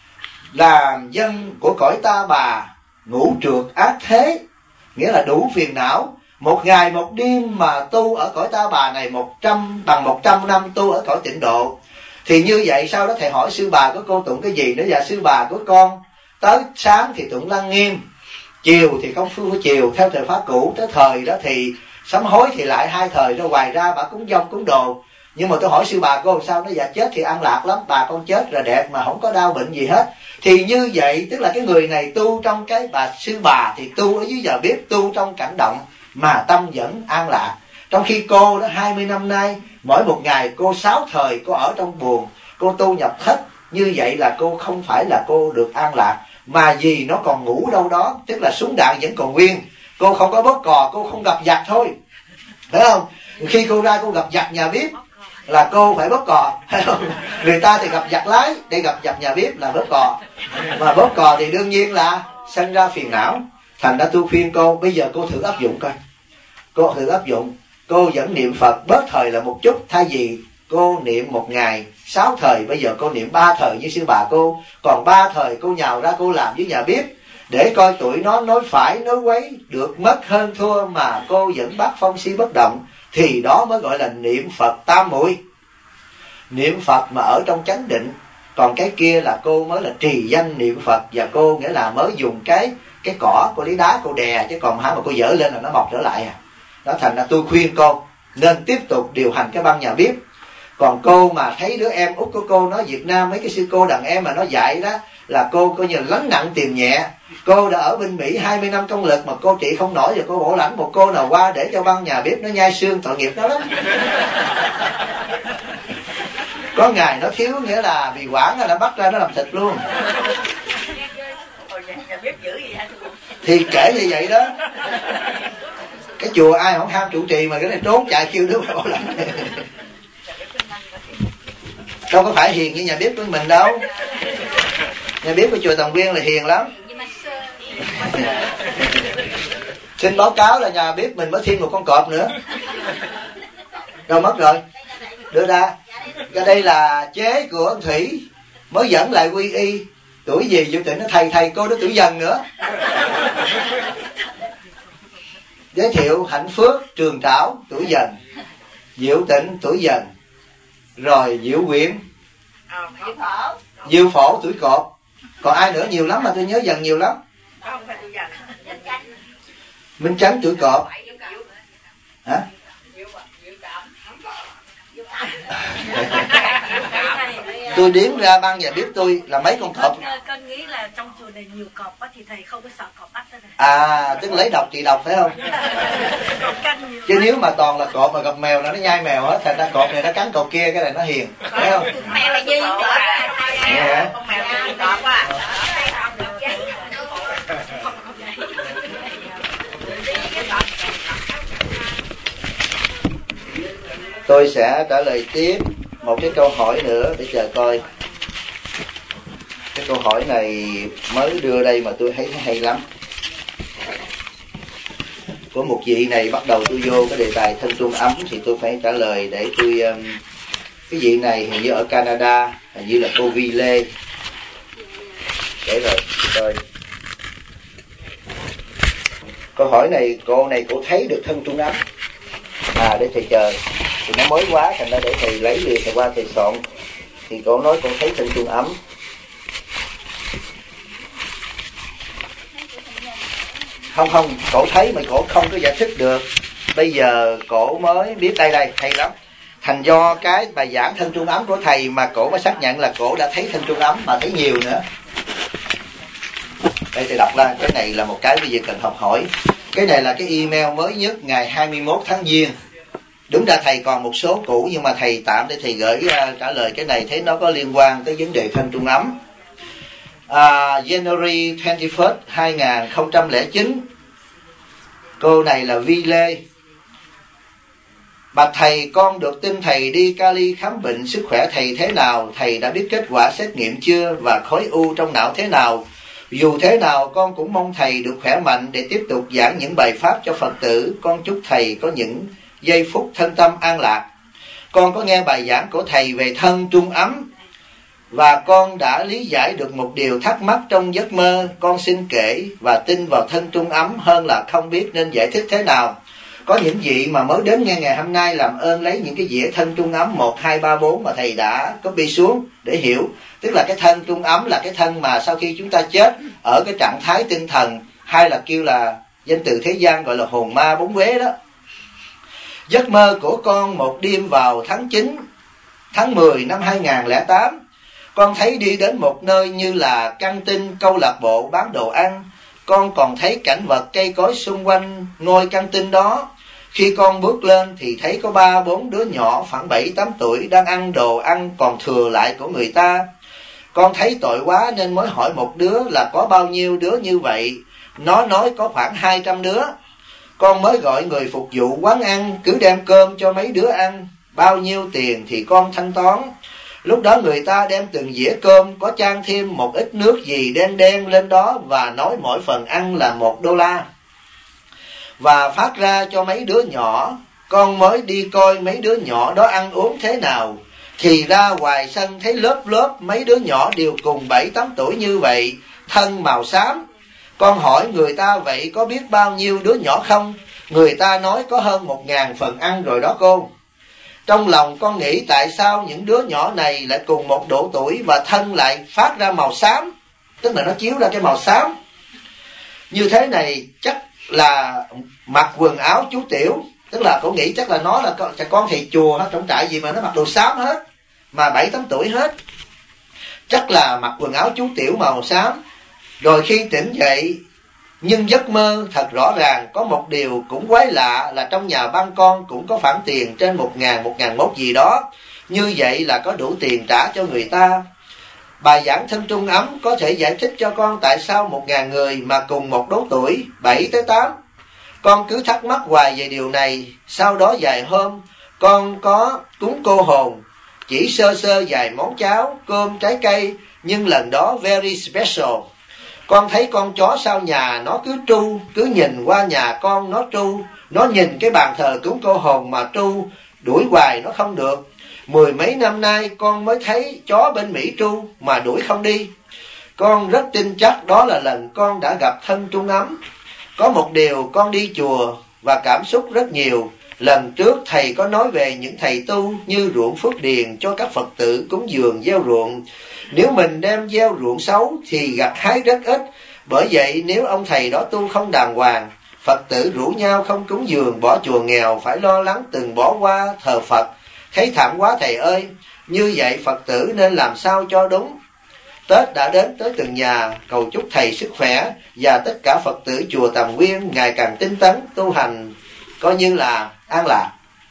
làm dân của cõi ta bà, ngũ trượt ác thế. Nghĩa là đủ phiền não. Một ngày một đêm mà tu ở cõi ta bà này bằng 100 năm tu ở cõi tịnh độ. Thì như vậy sau đó thầy hỏi sư bà của cô tụng cái gì nữa? Dạ sư bà của con tới sáng thì tụng Lăng Nghiêm, chiều thì công phu của chiều theo thời pháp cũ, tới thời đó thì sám hối thì lại 2 thời, rồi ngoài ra bà cúng dông cúng đồ. Nhưng mà tôi hỏi sư bà cô sao? Nó dạ chết thì an lạc lắm, bà con chết rồi đẹp mà không có đau bệnh gì hết. Thì như vậy tức là cái người này tu trong cái bà sư bà thì tu ở dưới giờ bếp, tu trong cảnh động mà tâm vẫn an lạc. Trong khi cô đó 20 năm nay mỗi một ngày cô 6 thời cô ở trong buồng, cô tu nhập thất. Như vậy là cô không phải là cô được an lạc, mà vì nó còn ngủ đâu đó, tức là súng đạn vẫn còn nguyên. Cô không có bóp cò, cô không gặp giặc thôi, phải không? Khi cô ra cô gặp giặc nhà bếp là cô phải bóp cò, phải không? Người ta thì gặp giặc lái, để gặp giặc nhà bếp là bóp cò. Mà bóp cò thì đương nhiên là sinh ra phiền não. Thành ra tôi khuyên cô, bây giờ cô thử áp dụng coi. Cô thử áp dụng, cô vẫn niệm Phật bớt thời là một chút. Thay vì cô niệm một ngày 6 thời, bây giờ cô niệm 3 thời với sư bà cô. Còn 3 thời cô nhào ra cô làm với nhà bếp, để coi tụi nó nói phải nói quấy, được mất hơn thua mà cô vẫn bắt phong si bất động. Thì đó mới gọi là niệm Phật tam muội. Niệm Phật mà ở trong chánh định. Còn cái kia là cô mới là trì danh niệm Phật, và cô nghĩa là mới dùng cái cỏ, cô lấy đá cô đè, chứ còn hả mà cô dỡ lên là nó mọc trở lại à. Đó, thành ra tôi khuyên cô nên tiếp tục điều hành cái băng nhà bếp. Còn cô mà thấy đứa em út của cô nói Việt Nam mấy cái sư cô đàn em mà nó dạy đó là cô coi như lắng nặng tìm nhẹ. Cô đã ở bên Mỹ 20 năm công lực mà cô trị không nổi, rồi cô bổ lãnh một cô nào qua để cho băng nhà bếp nó nhai xương, tội nghiệp nó lắm. Có ngày nó thiếu, nghĩa là bị quản nó đã bắt ra nó làm thịt luôn. Thì kể như vậy đó. Cái chùa ai không ham trụ trì mà cái này trốn chạy kêu đứa bảo lãnh. Đâu có phải hiền như nhà bếp của mình đâu. Nhà bếp của chùa Tòng Nguyên là hiền lắm. Xin báo cáo là nhà bếp mình mới thêm một con cọp nữa. Đâu mất rồi? Đưa ra. Cái đây là chế của ông Thủy, mới dẫn lại quy y. Tuổi gì Diệu Tịnh nó thầy cô đó tuổi Dần nữa. Giới thiệu Hạnh Phước Trường Trảo tuổi Dần, Diệu Tịnh tuổi Dần, rồi Diệu Quyện, Diệu Phổ tuổi Cột. Còn ai nữa nhiều lắm mà tôi nhớ Dần nhiều lắm. Minh Chánh tuổi Cột. Hả? Tôi điếm ra ban nhà bếp tôi là mấy con cọp. Con nghĩ là trong chùa này nhiều cọp quá thì thầy không có sợ cọp bắt ra này. À, tức lấy độc trị độc phải không? Chứ nếu mà toàn là cọp mà gặp mèo là nó nhai mèo hết, thành ra cọp này nó cắn cọp kia, cái này nó hiền, phải không? Mèo là gì? Con mèo nhiều cọp quá. Tôi sẽ trả lời tiếp. một cái câu hỏi nữa để chờ coi. Cái câu hỏi này mới đưa đây mà tôi thấy hay lắm. Có một vị này bắt đầu tôi vô cái đề tài thân trung ấm thì tôi phải trả lời để tôi... cái vị này hình như ở Canada, hình như là cô Vi Lê. Để rồi, coi. Câu hỏi này cô thấy được thân trung ấm. Để thầy chờ. Thì nó mới quá, thành ra để thầy lấy liền, thầy qua thầy soạn. Thì cô nói cô thấy thân trung ấm. Không, cổ thấy mà cổ không có giải thích được. Bây giờ cổ mới biết đây, hay lắm. Thành do cái bài giảng thân trung ấm của thầy mà cổ mới xác nhận là cổ đã thấy thân trung ấm, mà thấy nhiều nữa. Đây thầy đọc ra, cái này là một cái bây giờ cần học hỏi. Cái này là cái email mới nhất ngày 21 tháng Giêng. Đúng ra thầy còn một số cũ nhưng mà thầy tạm để thầy gửi trả lời cái này, thấy nó có liên quan tới vấn đề thân trung ấm. January 21st 2009. Cô này là Vi Lê. Bạch thầy, con được tin thầy đi Cali khám bệnh, sức khỏe thầy thế nào? Thầy đã biết kết quả xét nghiệm chưa? Và khối u trong não thế nào? Dù thế nào con cũng mong thầy được khỏe mạnh để tiếp tục giảng những bài pháp cho Phật tử. Con chúc thầy có những giây phút thân tâm an lạc. Con có nghe bài giảng của thầy về thân trung ấm và con đã lý giải được một điều thắc mắc trong giấc mơ. Con xin kể và tin vào thân trung ấm hơn là không biết nên giải thích thế nào. Có những vị mà mới đến nghe ngày hôm nay làm ơn lấy những cái dĩa thân trung ấm 1, 2, 3, 4 mà thầy đã copy xuống để hiểu. Tức là cái thân trung ấm là cái thân mà sau khi chúng ta chết ở cái trạng thái tinh thần, hay là kêu là danh từ thế gian gọi là hồn ma bóng quế đó. Giấc mơ của con một đêm vào tháng 10 năm 2008. Con thấy đi đến một nơi như là căng tin, câu lạc bộ bán đồ ăn. Con còn thấy cảnh vật cây cối xung quanh ngôi căng tin đó. Khi con bước lên thì thấy có 3-4 đứa nhỏ khoảng 7-8 tuổi đang ăn đồ ăn còn thừa lại của người ta. Con thấy tội quá nên mới hỏi một đứa là có bao nhiêu đứa như vậy. Nó nói có khoảng 200 đứa. Con mới gọi người phục vụ quán ăn cứ đem cơm cho mấy đứa ăn. Bao nhiêu tiền thì con thanh toán. Lúc đó người ta đem từng dĩa cơm có chan thêm một ít nước gì đen đen lên đó và nói mỗi phần ăn là $1. Và phát ra cho mấy đứa nhỏ. Con mới đi coi mấy đứa nhỏ đó ăn uống thế nào. Thì ra ngoài sân thấy lớp mấy đứa nhỏ đều cùng 7-8 tuổi như vậy, thân màu xám. Con hỏi người ta vậy có biết bao nhiêu đứa nhỏ không? Người ta nói có hơn 1.000 phần ăn rồi đó cô. Trong lòng con nghĩ tại sao những đứa nhỏ này lại cùng một độ tuổi và thân lại phát ra màu xám, tức là nó chiếu ra cái màu xám. Như thế này chắc là mặc quần áo chú tiểu, tức là cô nghĩ chắc là nó là con thầy chùa hết, trong trại gì mà nó mặc đồ xám hết, mà 7-8 tuổi hết. Chắc là mặc quần áo chú tiểu màu xám. Rồi khi tỉnh dậy, nhưng giấc mơ thật rõ ràng có một điều cũng quái lạ là trong nhà ban con cũng có khoản tiền trên 1.000, 1.100 gì đó. Như vậy là có đủ tiền trả cho người ta. Bài giảng thân trung ấm có thể giải thích cho con tại sao 1.000 người mà cùng một độ tuổi 7-8. Con cứ thắc mắc hoài về điều này. Sau đó vài hôm con có cúng cô hồn, chỉ sơ vài món cháo, cơm, trái cây, nhưng lần đó very special. Con thấy con chó sau nhà nó cứ tru, cứ nhìn qua nhà con nó tru. Nó nhìn cái bàn thờ cúng cô hồn mà tru, đuổi hoài nó không được. 10 mấy năm nay con mới thấy chó bên Mỹ tru mà đuổi không đi. Con rất tin chắc đó là lần con đã gặp thân trung ấm. Có một điều con đi chùa và cảm xúc rất nhiều. Lần trước thầy có nói về những thầy tu như ruộng phước điền cho các Phật tử cúng dường gieo ruộng. Nếu mình đem gieo ruộng xấu thì gặt hái rất ít. Bởi vậy nếu ông thầy đó tu không đàng hoàng, Phật tử rủ nhau không cúng dường, bỏ chùa nghèo, phải lo lắng từng bỏ qua thờ Phật. Thấy thảm quá thầy ơi. Như vậy Phật tử nên làm sao cho đúng. Tết đã đến tới từng nhà, cầu chúc thầy sức khỏe và tất cả Phật tử chùa Tầm Nguyên ngày càng tinh tấn tu hành, coi như là an lạc.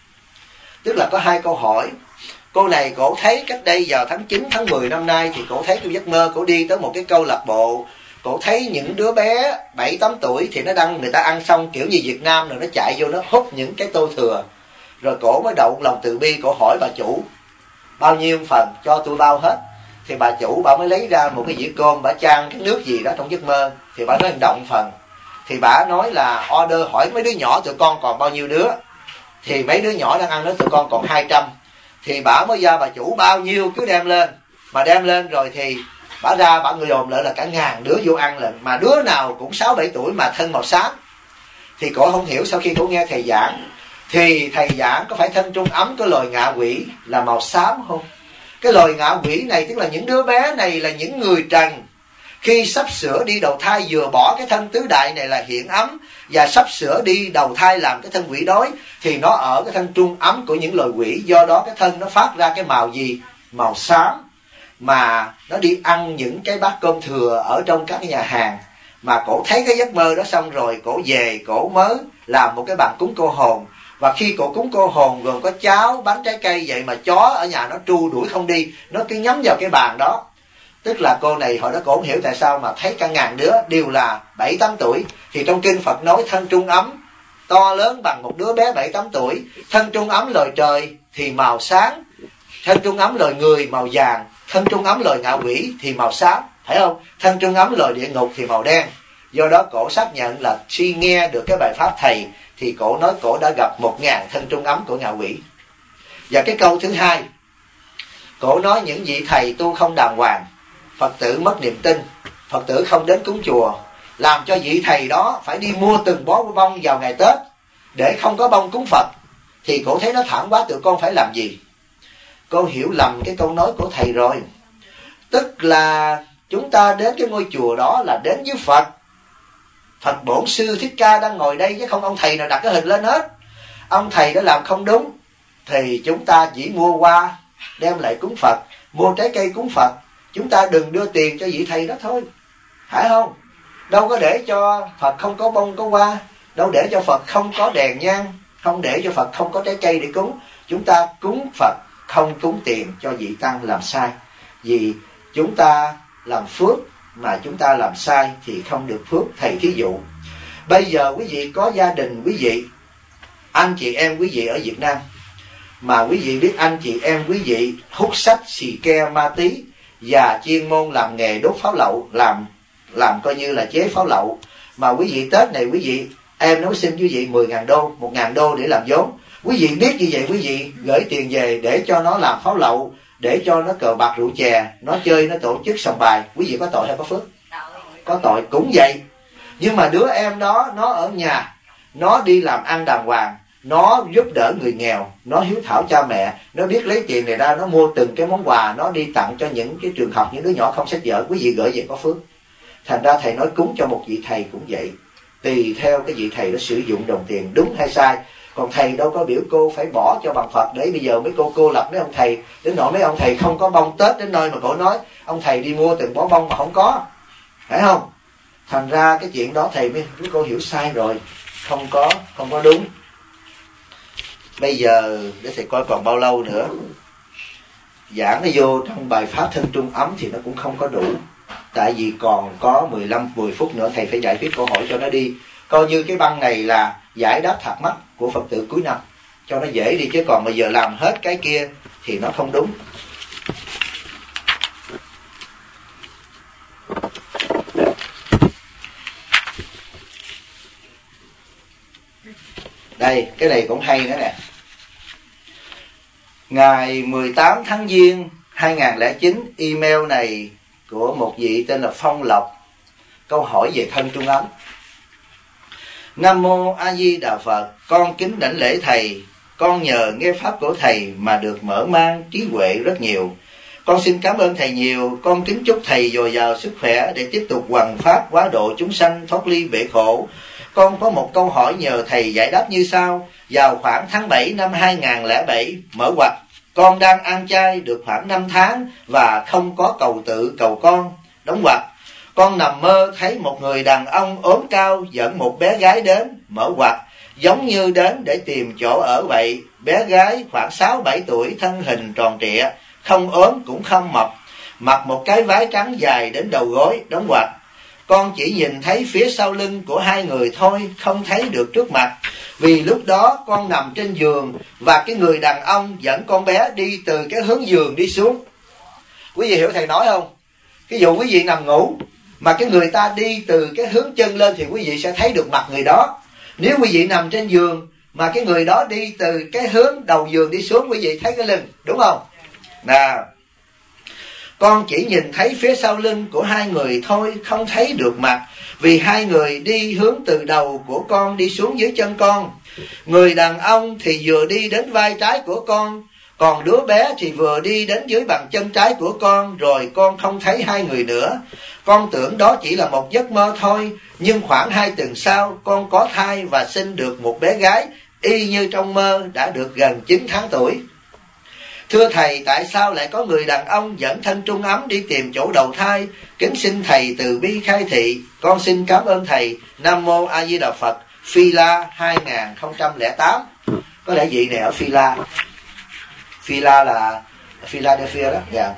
Tức là có hai câu hỏi. Cô này cổ thấy cách đây vào tháng 9, tháng 10 năm nay thì cổ thấy trong giấc mơ cổ đi tới một cái câu lạc bộ. Cổ thấy những đứa bé 7-8 tuổi thì nó người ta ăn xong kiểu như Việt Nam rồi nó chạy vô nó hút những cái tô thừa. Rồi cổ mới động lòng từ bi, cổ hỏi bà chủ. bao nhiêu phần, cho tôi bao hết. Thì bà chủ bà mới lấy ra một cái dĩa cơm, bà chan cái nước gì đó trong giấc mơ. Thì bà nói động phần. Thì bà nói là order hỏi mấy đứa nhỏ tụi con còn bao nhiêu đứa. Thì mấy đứa nhỏ đang ăn đó tụi con còn 200. Thì bà mới ra bà chủ bao nhiêu cứ đem lên. Mà đem lên rồi thì bà ra bà người dồn lại là cả 1000 đứa vô ăn lần. Mà đứa nào cũng 6-7 tuổi mà thân màu xám. Thì cổ không hiểu, sau khi cổ nghe thầy giảng thì thầy giảng có phải thân trung ấm có loài ngạ quỷ là màu xám không? Cái loài ngạ quỷ này tức là những đứa bé này là những người trần, khi sắp sửa đi đầu thai vừa bỏ cái thân tứ đại này là hiện ấm, và sắp sửa đi đầu thai làm cái thân quỷ đói, thì nó ở cái thân trung ấm của những loài quỷ. Do đó cái thân nó phát ra cái màu gì? Màu xám. Mà nó đi ăn những cái bát cơm thừa ở trong các cái nhà hàng. Mà cổ thấy cái giấc mơ đó xong rồi cổ về cổ mới làm một cái bàn cúng cô hồn. Và khi cổ cúng cô hồn gồm có cháo, bánh, trái cây, vậy mà chó ở nhà nó tru đuổi không đi, nó cứ nhắm vào cái bàn đó. Tức là cô này hồi đó cổ không hiểu tại sao mà thấy cả 1000 đứa đều là 7-8 tuổi. Thì trong kinh Phật nói thân trung ấm to lớn bằng một đứa bé 7-8 tuổi. Thân trung ấm loài trời thì màu sáng, thân trung ấm loài người màu vàng, thân trung ấm loài ngạ quỷ thì màu xám, phải không? Thân trung ấm loài địa ngục thì màu đen. Do đó cổ xác nhận là khi nghe được cái bài pháp thầy thì cổ nói cổ đã gặp 1000 thân trung ấm của ngạ quỷ. Và cái câu thứ hai, cổ nói những vị thầy tu không đàng hoàng, Phật tử mất niềm tin, Phật tử không đến cúng chùa, làm cho vị thầy đó phải đi mua từng bó bông vào ngày Tết để không có bông cúng Phật. Thì cổ thấy nó thảm quá, tụi con phải làm gì? Cô hiểu lầm cái câu nói của thầy rồi. Tức là chúng ta đến cái ngôi chùa đó là đến với Phật. Phật Bổn Sư Thích Ca đang ngồi đây, chứ không ông thầy nào đặt cái hình lên hết. Ông thầy đã làm không đúng thì chúng ta chỉ mua hoa đem lại cúng Phật, mua trái cây cúng Phật. Chúng ta đừng đưa tiền cho vị thầy đó thôi, phải không? Đâu có để cho Phật không có bông có hoa, đâu để cho Phật không có đèn nhang, không để cho Phật không có trái cây để cúng. Chúng ta cúng Phật không cúng tiền cho vị tăng làm sai. Vì chúng ta làm phước mà chúng ta làm sai thì không được phước. Thầy thí dụ bây giờ quý vị có gia đình, quý vị anh chị em quý vị ở Việt Nam, mà quý vị biết anh chị em quý vị hút sách, xì ke, ma tí và chuyên môn làm nghề đốt pháo lậu, làm coi như là chế pháo lậu. Mà quý vị Tết này quý vị em nó xin quý vị 10.000 đô, 1.000 đô để làm vốn. Quý vị biết như vậy quý vị gửi tiền về để cho nó làm pháo lậu, để cho nó cờ bạc rượu chè, nó chơi, nó tổ chức sòng bài. Quý vị có tội hay có phước? Có tội. Cũng vậy. Nhưng mà đứa em đó nó ở nhà, nó đi làm ăn đàng hoàng, nó giúp đỡ người nghèo, nó hiếu thảo cha mẹ, nó biết lấy tiền này ra, nó mua từng cái món quà, nó đi tặng cho những cái trường học, những đứa nhỏ không sách vở. Quý vị gửi về có phước. Thành ra thầy nói cúng cho một vị thầy cũng vậy, tùy theo cái vị thầy đó sử dụng đồng tiền đúng hay sai. Còn thầy đâu có biểu cô phải bỏ cho bằng Phật để bây giờ mấy cô lập mấy ông thầy, đến nỗi mấy ông thầy không có bông Tết đến nơi mà cổ nói ông thầy đi mua từng bó bông mà không có, phải không? Thành ra cái chuyện đó thầy mới cô hiểu sai rồi, không có đúng. Bây giờ để thầy coi còn bao lâu nữa. Giảng nó vô trong bài pháp thân trung ấm thì nó cũng không có đủ. Tại vì còn có 15-10 phút nữa thầy phải giải quyết câu hỏi cho nó đi. Coi như cái băng này là giải đáp thắc mắc của Phật tử cuối năm, cho nó dễ đi, chứ còn bây giờ làm hết cái kia thì nó không đúng. Đây, cái này cũng hay nữa nè. Ngày 18 tháng Giêng 2009, email này của một vị tên là Phong Lộc. Câu hỏi về thân trung ấm. Nam mô A Di Đà Phật, con kính đảnh lễ thầy. Con nhờ nghe pháp của thầy mà được mở mang trí huệ rất nhiều. Con xin cảm ơn thầy nhiều. Con kính chúc thầy dồi dào sức khỏe để tiếp tục hoằng pháp hóa độ chúng sanh thoát ly bể khổ. Con có một câu hỏi nhờ thầy giải đáp như sau. Vào khoảng tháng 7 năm 2007, mở ngoặc, con đang ăn chay được khoảng 5 tháng và không có cầu tự cầu con. Đóng ngoặc, con nằm mơ thấy một người đàn ông ốm cao dẫn một bé gái đến. Mở ngoặc, giống như đến để tìm chỗ ở vậy. Bé gái khoảng 6-7 tuổi, thân hình tròn trịa, không ốm cũng không mập, mặc một cái váy trắng dài đến đầu gối. Đóng ngoặc, con chỉ nhìn thấy phía sau lưng của hai người thôi, không thấy được trước mặt. Vì lúc đó con nằm trên giường và cái người đàn ông dẫn con bé đi từ cái hướng giường đi xuống. Quý vị hiểu thầy nói không? Ví dụ quý vị nằm ngủ mà cái người ta đi từ cái hướng chân lên thì quý vị sẽ thấy được mặt người đó. Nếu quý vị nằm trên giường mà cái người đó đi từ cái hướng đầu giường đi xuống, quý vị thấy cái lưng, đúng không? Nào, con chỉ nhìn thấy phía sau lưng của hai người thôi, không thấy được mặt. Vì hai người đi hướng từ đầu của con đi xuống dưới chân con. Người đàn ông thì vừa đi đến vai trái của con, còn đứa bé thì vừa đi đến dưới bàn chân trái của con, rồi con không thấy hai người nữa. Con tưởng đó chỉ là một giấc mơ thôi, nhưng khoảng 2 tuần sau, con có thai và sinh được một bé gái, y như trong mơ, đã được gần 9 tháng tuổi. Thưa thầy, tại sao lại có người đàn ông dẫn thân Trung Ấm đi tìm chỗ đầu thai? Kính xin thầy từ bi khai thị. Con xin cảm ơn thầy. Nam Mô A Di Đà Phật. Phi La 2008. Có lẽ vị này ở Phi La. Phi La là Philadelphia đó. Dạ.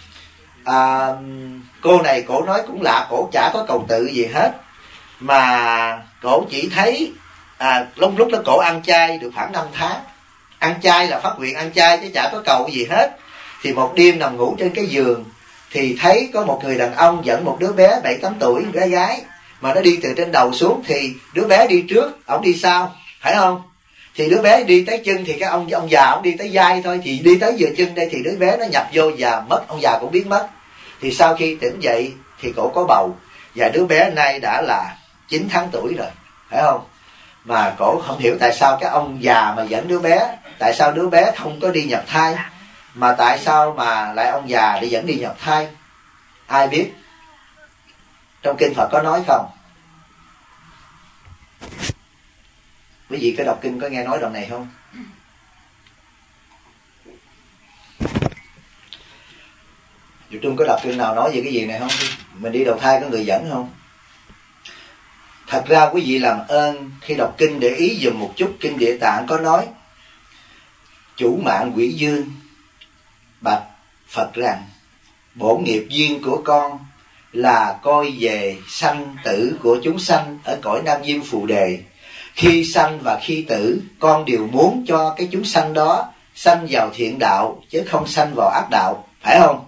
Cô này cổ nói cũng lạ, cổ chả có cầu tự gì hết, mà cổ chỉ thấy lúc đó cổ ăn chay được khoảng 5 tháng. Ăn chay là phát nguyện ăn chay chứ chả có cầu gì hết. Thì một đêm nằm ngủ trên cái giường thì thấy có một người đàn ông dẫn một đứa bé 7-8 tuổi, bé gái, mà nó đi từ trên đầu xuống. Thì đứa bé đi trước, ổng đi sau, phải không? Thì đứa bé đi tới chân thì cái ông già ổng đi tới vai thôi. Thì đi tới vừa chân đây thì đứa bé nó nhập vô và mất, ông già cũng biến mất. Thì sau khi tỉnh dậy thì cổ có bầu, và đứa bé nay đã là 9 tháng tuổi rồi, phải không? Mà cổ không hiểu tại sao cái ông già mà dẫn đứa bé, tại sao đứa bé không có đi nhập thai, mà tại sao mà lại ông già đi dẫn đi nhập thai? Ai biết? Trong kinh Phật có nói không? Quý vị có đọc kinh có nghe nói đoạn này không? Dù Trung có đọc kinh nào nói về cái gì này không? Mình đi đầu thai có người dẫn không? Thật ra quý vị làm ơn khi đọc kinh để ý dùm một chút. Kinh Địa Tạng có nói: chủ mạng quỷ dương bạch Phật rằng bổn nghiệp duyên của con là coi về sanh tử của chúng sanh ở cõi Nam Diêm Phù Đề. Khi sanh và khi tử, con đều muốn cho cái chúng sanh đó sanh vào thiện đạo chứ không sanh vào ác đạo, phải không?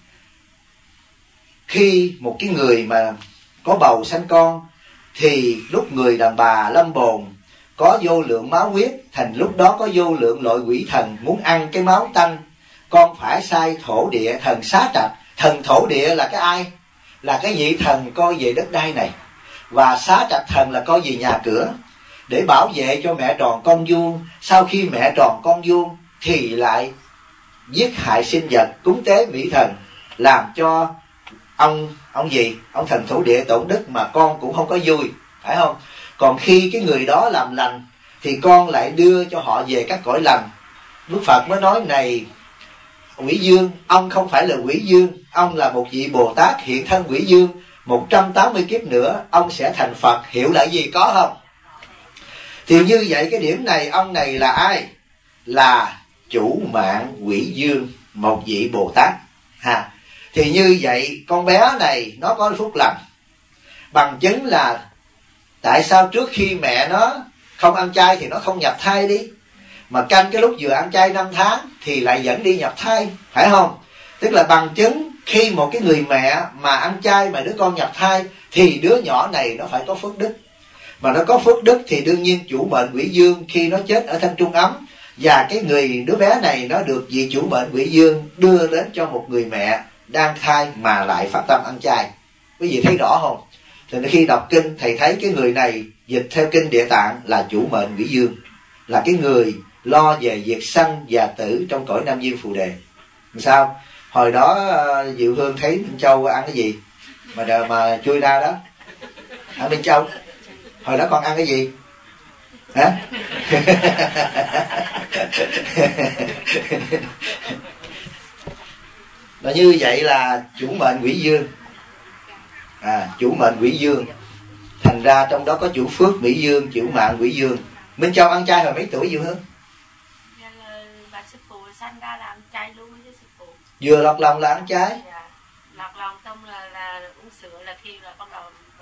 Khi một cái người mà có bầu sanh con thì lúc người đàn bà lâm bồn có vô lượng máu huyết, thành lúc đó có vô lượng loại quỷ thần muốn ăn cái máu tanh. Con phải sai thổ địa thần Xá Trạch. Thần thổ địa là cái ai? Là cái vị thần coi về đất đai này. Và Xá Trạch thần là coi về nhà cửa, để bảo vệ cho mẹ tròn con vuông. Sau khi mẹ tròn con vuông thì lại giết hại sinh vật, cúng tế mỹ thần, làm cho ông gì? Ông thần thổ địa tổn đức, mà con cũng không có vui, phải không? Còn khi cái người đó làm lành thì con lại đưa cho họ về các cõi lành. Đức Phật mới nói: này quỷ dương, ông không phải là quỷ dương, ông là một vị Bồ Tát hiện thân quỷ dương. 180 kiếp nữa ông sẽ thành Phật. Hiểu là gì có không? Thì như vậy cái điểm này, ông này là ai? Là chủ mạng quỷ dương, một vị Bồ Tát ha. Thì như vậy con bé này nó có phúc lành. Bằng chứng là tại sao trước khi mẹ nó không ăn chay thì nó không nhập thai đi, mà canh cái lúc vừa ăn chay 5 tháng thì lại dẫn đi nhập thai, phải không? Tức là bằng chứng khi một cái người mẹ mà ăn chay mà đứa con nhập thai thì đứa nhỏ này nó phải có phước đức. Mà nó có phước đức thì đương nhiên chủ mệnh quỷ dương khi nó chết ở thân Trung Ấm, và cái đứa bé này nó được vị chủ mệnh quỷ dương đưa đến cho một người mẹ đang thai mà lại phát tâm ăn chay. Quý vị thấy rõ không? Thì khi đọc kinh thầy thấy cái người này dịch theo kinh Địa Tạng là chủ mệnh quỷ dương, là cái người lo về việc sanh và tử trong cõi Nam Diêm Phù Đề. Sao? Hồi đó Diệu Hương thấy Minh Châu ăn cái gì mà chui ra đó? Ăn Minh Châu, hồi đó con ăn cái gì? Hả? Và như vậy là chủ mệnh quỷ dương. Chủ mệnh quỷ dương. Thành ra trong đó có chủ phước quỷ dương, chủ mạng quỷ dương. Minh Châu ăn chay hồi mấy tuổi Diệu Hương? Bà sư phụ sanh ra là ăn chay luôn với sư phụ. Vừa lọt lòng là ăn chay. Dạ. Lọt lòng xong là uống sữa, là khi là bắt đầu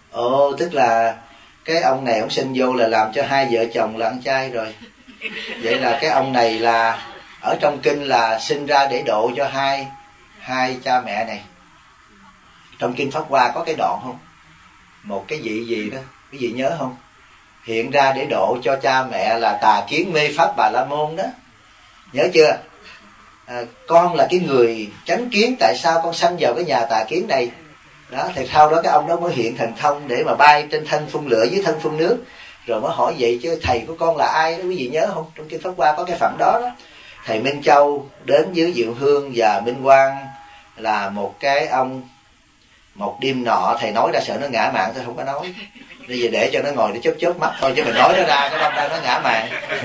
Ồ, tức là cái ông này ông sinh vô là làm cho hai vợ chồng là ăn chay rồi. Vậy là cái ông này là ở trong kinh là sinh ra để độ cho hai cha mẹ này. Trong kinh Pháp Hoa có cái đoạn không? Một cái vị gì đó, cái gì nhớ không? Hiện ra để độ cho cha mẹ là Tà Kiến mê pháp Bà La Môn đó. Nhớ chưa? Con là cái người chánh kiến, tại sao con sanh vào cái nhà Tà Kiến này? Đó, thì sau đó cái ông đó mới hiện thần thông để mà bay trên thân phun lửa dưới thân phun nước. Rồi mới hỏi vậy chứ thầy của con là ai đó, quý vị nhớ không? Trong kinh Pháp Hoa có cái phẩm đó đó. Thầy Minh Châu đến với Diệu Hương và Minh Quang là một cái ông. Một đêm nọ thầy nói ra sợ nó ngã mạn, tôi không có nói. Bây giờ để cho nó ngồi để chớp mắt thôi, chứ mình nói nó ra cái đông ra nó ngã mạn.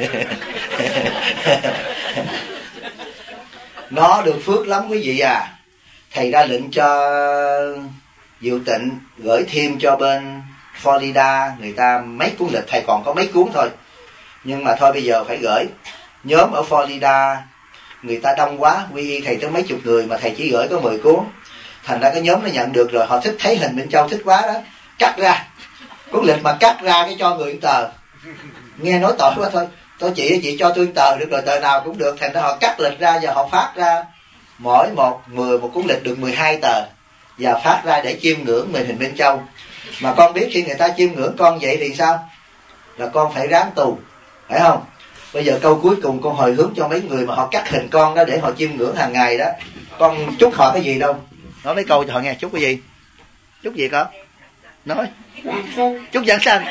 Nó được phước lắm quý vị à. Thầy ra lệnh cho Diệu Tịnh gửi thêm cho bên Florida người ta mấy cuốn lịch, thầy còn có mấy cuốn thôi. Nhưng mà thôi bây giờ phải gửi. Nhóm ở Florida người ta đông quá, quy y thầy tới mấy chục người mà thầy chỉ gửi có 10 cuốn. Thành ra cái nhóm nó nhận được rồi, họ thích thấy hình Minh Châu thích quá đó, cắt ra cuốn lịch mà cắt ra cái cho người tờ. Nghe nói tội quá thôi, tôi chị cho tôi tờ được rồi, tờ nào cũng được. Thành ra họ cắt lịch ra và họ phát ra mỗi một cuốn lịch được 12 tờ và phát ra để chiêm ngưỡng mình hình Minh Châu. Mà con biết khi người ta chiêm ngưỡng con vậy thì sao? Là con phải ráng tù, phải không? Bây giờ câu cuối cùng con hồi hướng cho mấy người mà họ cắt hình con đó để họ chiêm ngưỡng hàng ngày đó. Con chúc họ cái gì đâu? Nói mấy câu cho họ nghe, chúc cái gì? Chúc gì con? Nói. Chúc giảng sanh.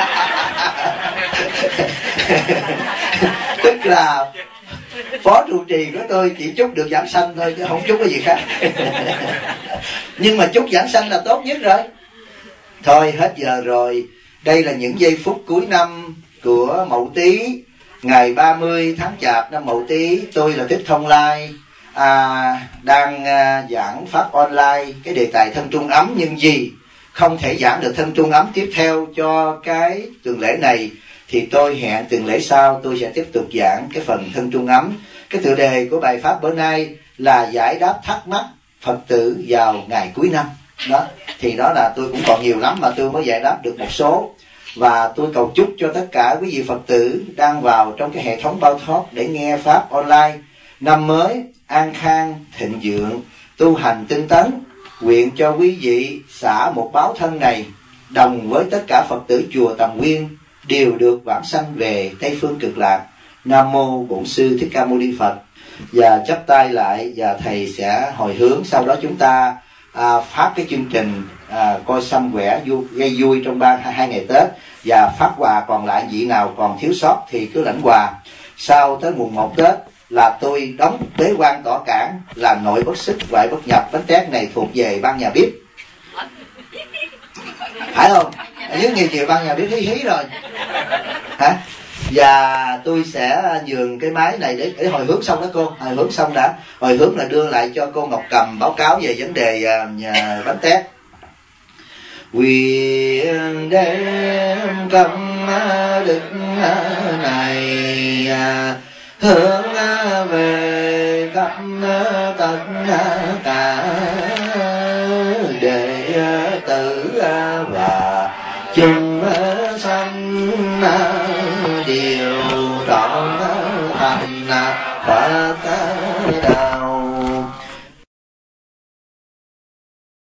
Tức là phó trụ trì của tôi chỉ chúc được giảng sanh thôi chứ không chúc cái gì khác. Nhưng mà chúc giảng sanh là tốt nhất rồi. Thôi hết giờ rồi. Đây là những giây phút cuối năm của Mậu Tý, ngày 30 tháng Chạp năm Mậu Tý. Tôi là Thích Thông Lai, đang giảng pháp online cái đề tài thân trung ấm. Nhưng vì không thể giảng được thân trung ấm tiếp theo cho cái tuần lễ này thì tôi hẹn tuần lễ sau tôi sẽ tiếp tục giảng cái phần thân trung ấm. Cái tựa đề của bài pháp bữa nay là giải đáp thắc mắc Phật tử vào ngày cuối năm đó. Thì đó là tôi cũng còn nhiều lắm mà tôi mới giải đáp được một số. Và tôi cầu chúc cho tất cả quý vị Phật tử đang vào trong cái hệ thống Bao Thoát để nghe pháp online, năm mới an khang thịnh vượng, tu hành tinh tấn. Nguyện cho quý vị xả một báo thân này đồng với tất cả Phật tử chùa Tầm Nguyên đều được vãng sanh về Tây Phương Cực Lạc. Nam mô Bổn Sư Thích Ca Mâu Ni Phật. Và chắp tay lại và thầy sẽ hồi hướng. Sau đó chúng ta phát cái chương trình coi xăm vẽ gây vui trong hai ngày Tết, và phát quà còn lại vị nào còn thiếu sót thì cứ lãnh quà. Sau tới mùng 1 Tết là tôi đóng bế quan tỏ cản, là nội bất xuất ngoại bất nhập. Bánh tét này thuộc về ban nhà bếp, phải không? Nếu nhiều chiều ban nhà bếp hí rồi hả? Và tôi sẽ nhường cái máy này để hồi hướng xong đó cô. Hồi hướng xong đã. Hồi hướng là đưa lại cho cô Ngọc Cầm báo cáo về vấn đề bánh tét. Quyền đem công đức này hướng về khắp tất